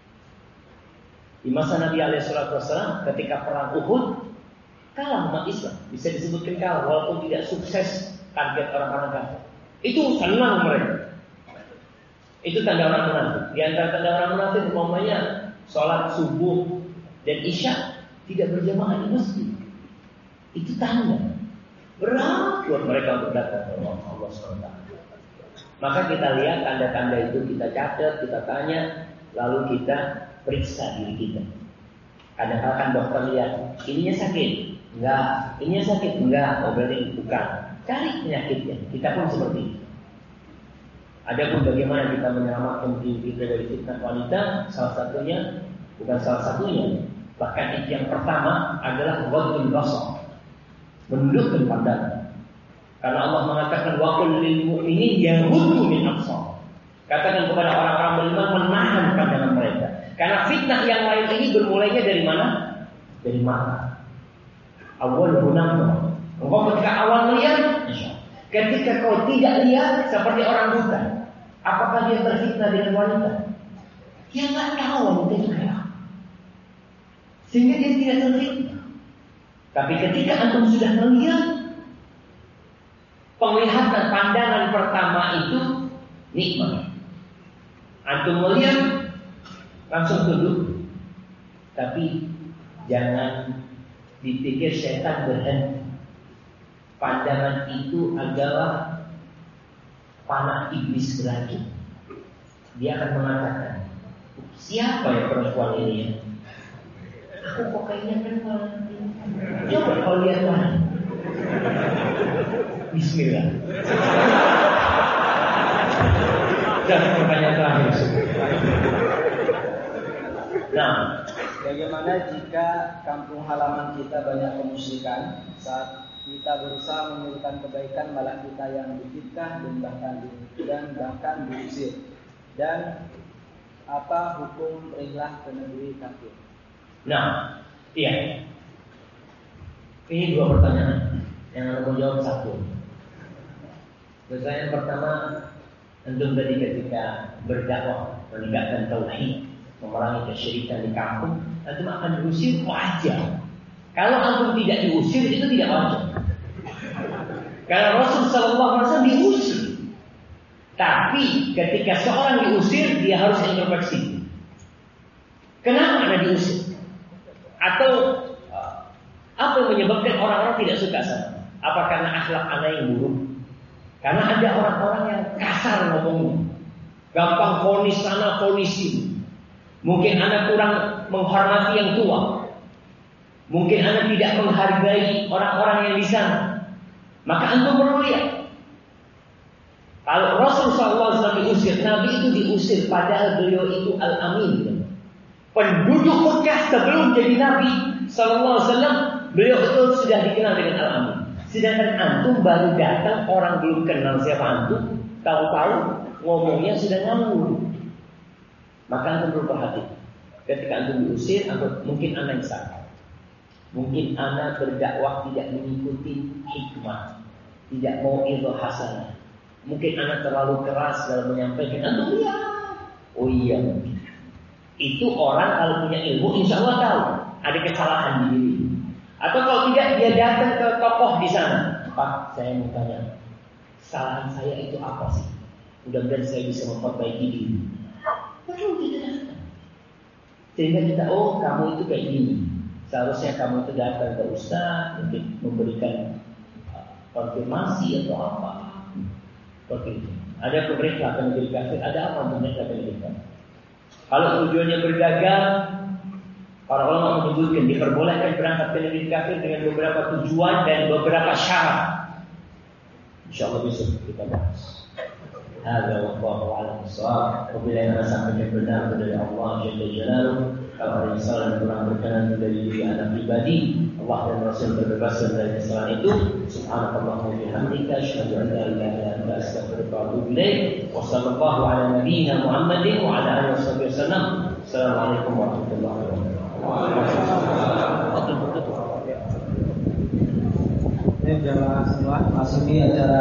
Di masa Nabi SAW ketika perang Uhud, kalah umat Islam, bisa disebutkan kalah walaupun tidak sukses target orang-orang kafir. Itu senang mereka. Itu tanda orang munafik. Di antara tanda orang munafik umpamanya sholat subuh dan isya tidak berjamaah di masjid. Itu tanda berat buat mereka untuk datang ke Allah SWT. Maka kita lihat tanda-tanda itu, kita catat, kita tanya, lalu kita periksa diri kita. Kadang-kadang kan dokter lihat, ininya sakit, enggak, ininya sakit, enggak, oh berarti bukan. Cari penyakitnya, kita pun seperti itu. Adapun bagaimana kita menyelamatkan diri kita dari fitnah wanita, salah satunya, bukan salah satunya, bahkan itu yang pertama adalah ghadul basar, menundukkan pandangan. Karena Allah mengatakan waqul lil mu'minin yaghuddu min absar. Katakan kepada orang-orang beriman menahan pandangan mereka. Karena fitnah yang lain ini bermulainya dari mana? Dari mata. Awal hunam. Engkau ketika awal melihat, ketika kau tidak lihat seperti orang buta, apakah dia terfitnah dengan wanita? Dia nggak tahu wanita itu kayak, sehingga dia tidak terfitnah. Tapi ketika antum sudah melihat, penglihatan pandangan pertama itu nikmat. Antum melihat langsung tunduk, tapi jangan dipikir setan berhenti. Pandangan itu adalah panah iblis beracun. Dia akan mengatakan, siapa ya perempuan ini ya? Aku kok kayaknya kenal. Coba kau lihat mana? Bismillah. Jangan pertanyaan terakhir. Nah,
bagaimana jika kampung halaman kita banyak kemusyrikan? Saat kita berusaha menunjukkan kebaikan, malah kita yang difitnah dan bahkan diusir. Dan apa hukum rihlah ke negeri kafir?
Nah, iya. Ini dua pertanyaan yang aku jawab satu. Pertanyaan pertama, antum tadi ketika berdakwah menegakkan tauhid, memerangi kesyirikan di kampung, antum akan diusir, wajar. Kalau antum tidak diusir itu tidak wajar. Karena Rasul SAW diusir. Tapi ketika seorang diusir, dia harus introspeksi. Kenapa Anda diusir? Atau apa yang menyebabkan orang-orang tidak suka sama? Apa karena akhlak Anda yang buruk? Karena ada orang-orang yang kasar ngomongnya, gampang vonis sana vonis sini. Mungkin Anda kurang menghormati yang tua. Mungkin Anda tidak menghargai orang-orang yang di sana. Maka antum perlu lihat. Kalau Rasulullah SAW diusir, Nabi itu diusir, padahal beliau itu Al-Amin. Penduduk Mekah sebelum jadi Nabi SAW, beliau itu sudah dikenal dengan Al-Amin. Sedangkan antum baru datang, orang belum kenal siapa antum, tahu-tahu ngomongnya sudah ngawur. Maka antum perlu perhatikan. Ketika antum diusir, mungkin anda yang salah. Mungkin anda berdakwah tidak mengikuti hikmah, tidak mau ilmu hasanah. Mungkin anda terlalu keras dalam menyampaikan. Antum lihat, oh iya, itu orang kalau punya ilmu, insya Allah tahu ada kesalahan di diri. Atau kalau tidak, dia datang ke tokoh di sana. Pak, saya mau tanya, kesalahan saya itu apa sih? Mudah-mudahan saya bisa memperbaiki diri. Perlu kita datang. Sehingga kita, oh kamu itu kayak gini. Seharusnya kamu itu datang ke ustaz untuk memberikan konfirmasi atau apa. Seperti itu. Ada pemerintah negeri kafir, ada apa pemerintah negeri kafir? Kalau tujuannya berdagang, para ulama menyebutkan diperbolehkan berangkat ke negeri kafir dengan beberapa tujuan dan beberapa syarat. Insyaallah besok kita bahas. Hadza wallahu a'lam bissawab. Apabila yang sampaikan benar dari Allah Jalla Jalaluhu, kalau ada kesalahan kurang berkenan dari diri anak pribadi, Allah dan Rasul terbebaskan dari kesalahan itu. Subhanallah wa bihamdika asyhadu an la ilaha illa anta astaghfiruka wa atubu ilaik. Wa sallallahu ala nabiyyina Muhammadin wa ala alihi wasallam. Assalamualaikum warahmatullahi wabarakatuh.
Jamaah semua, masuki acara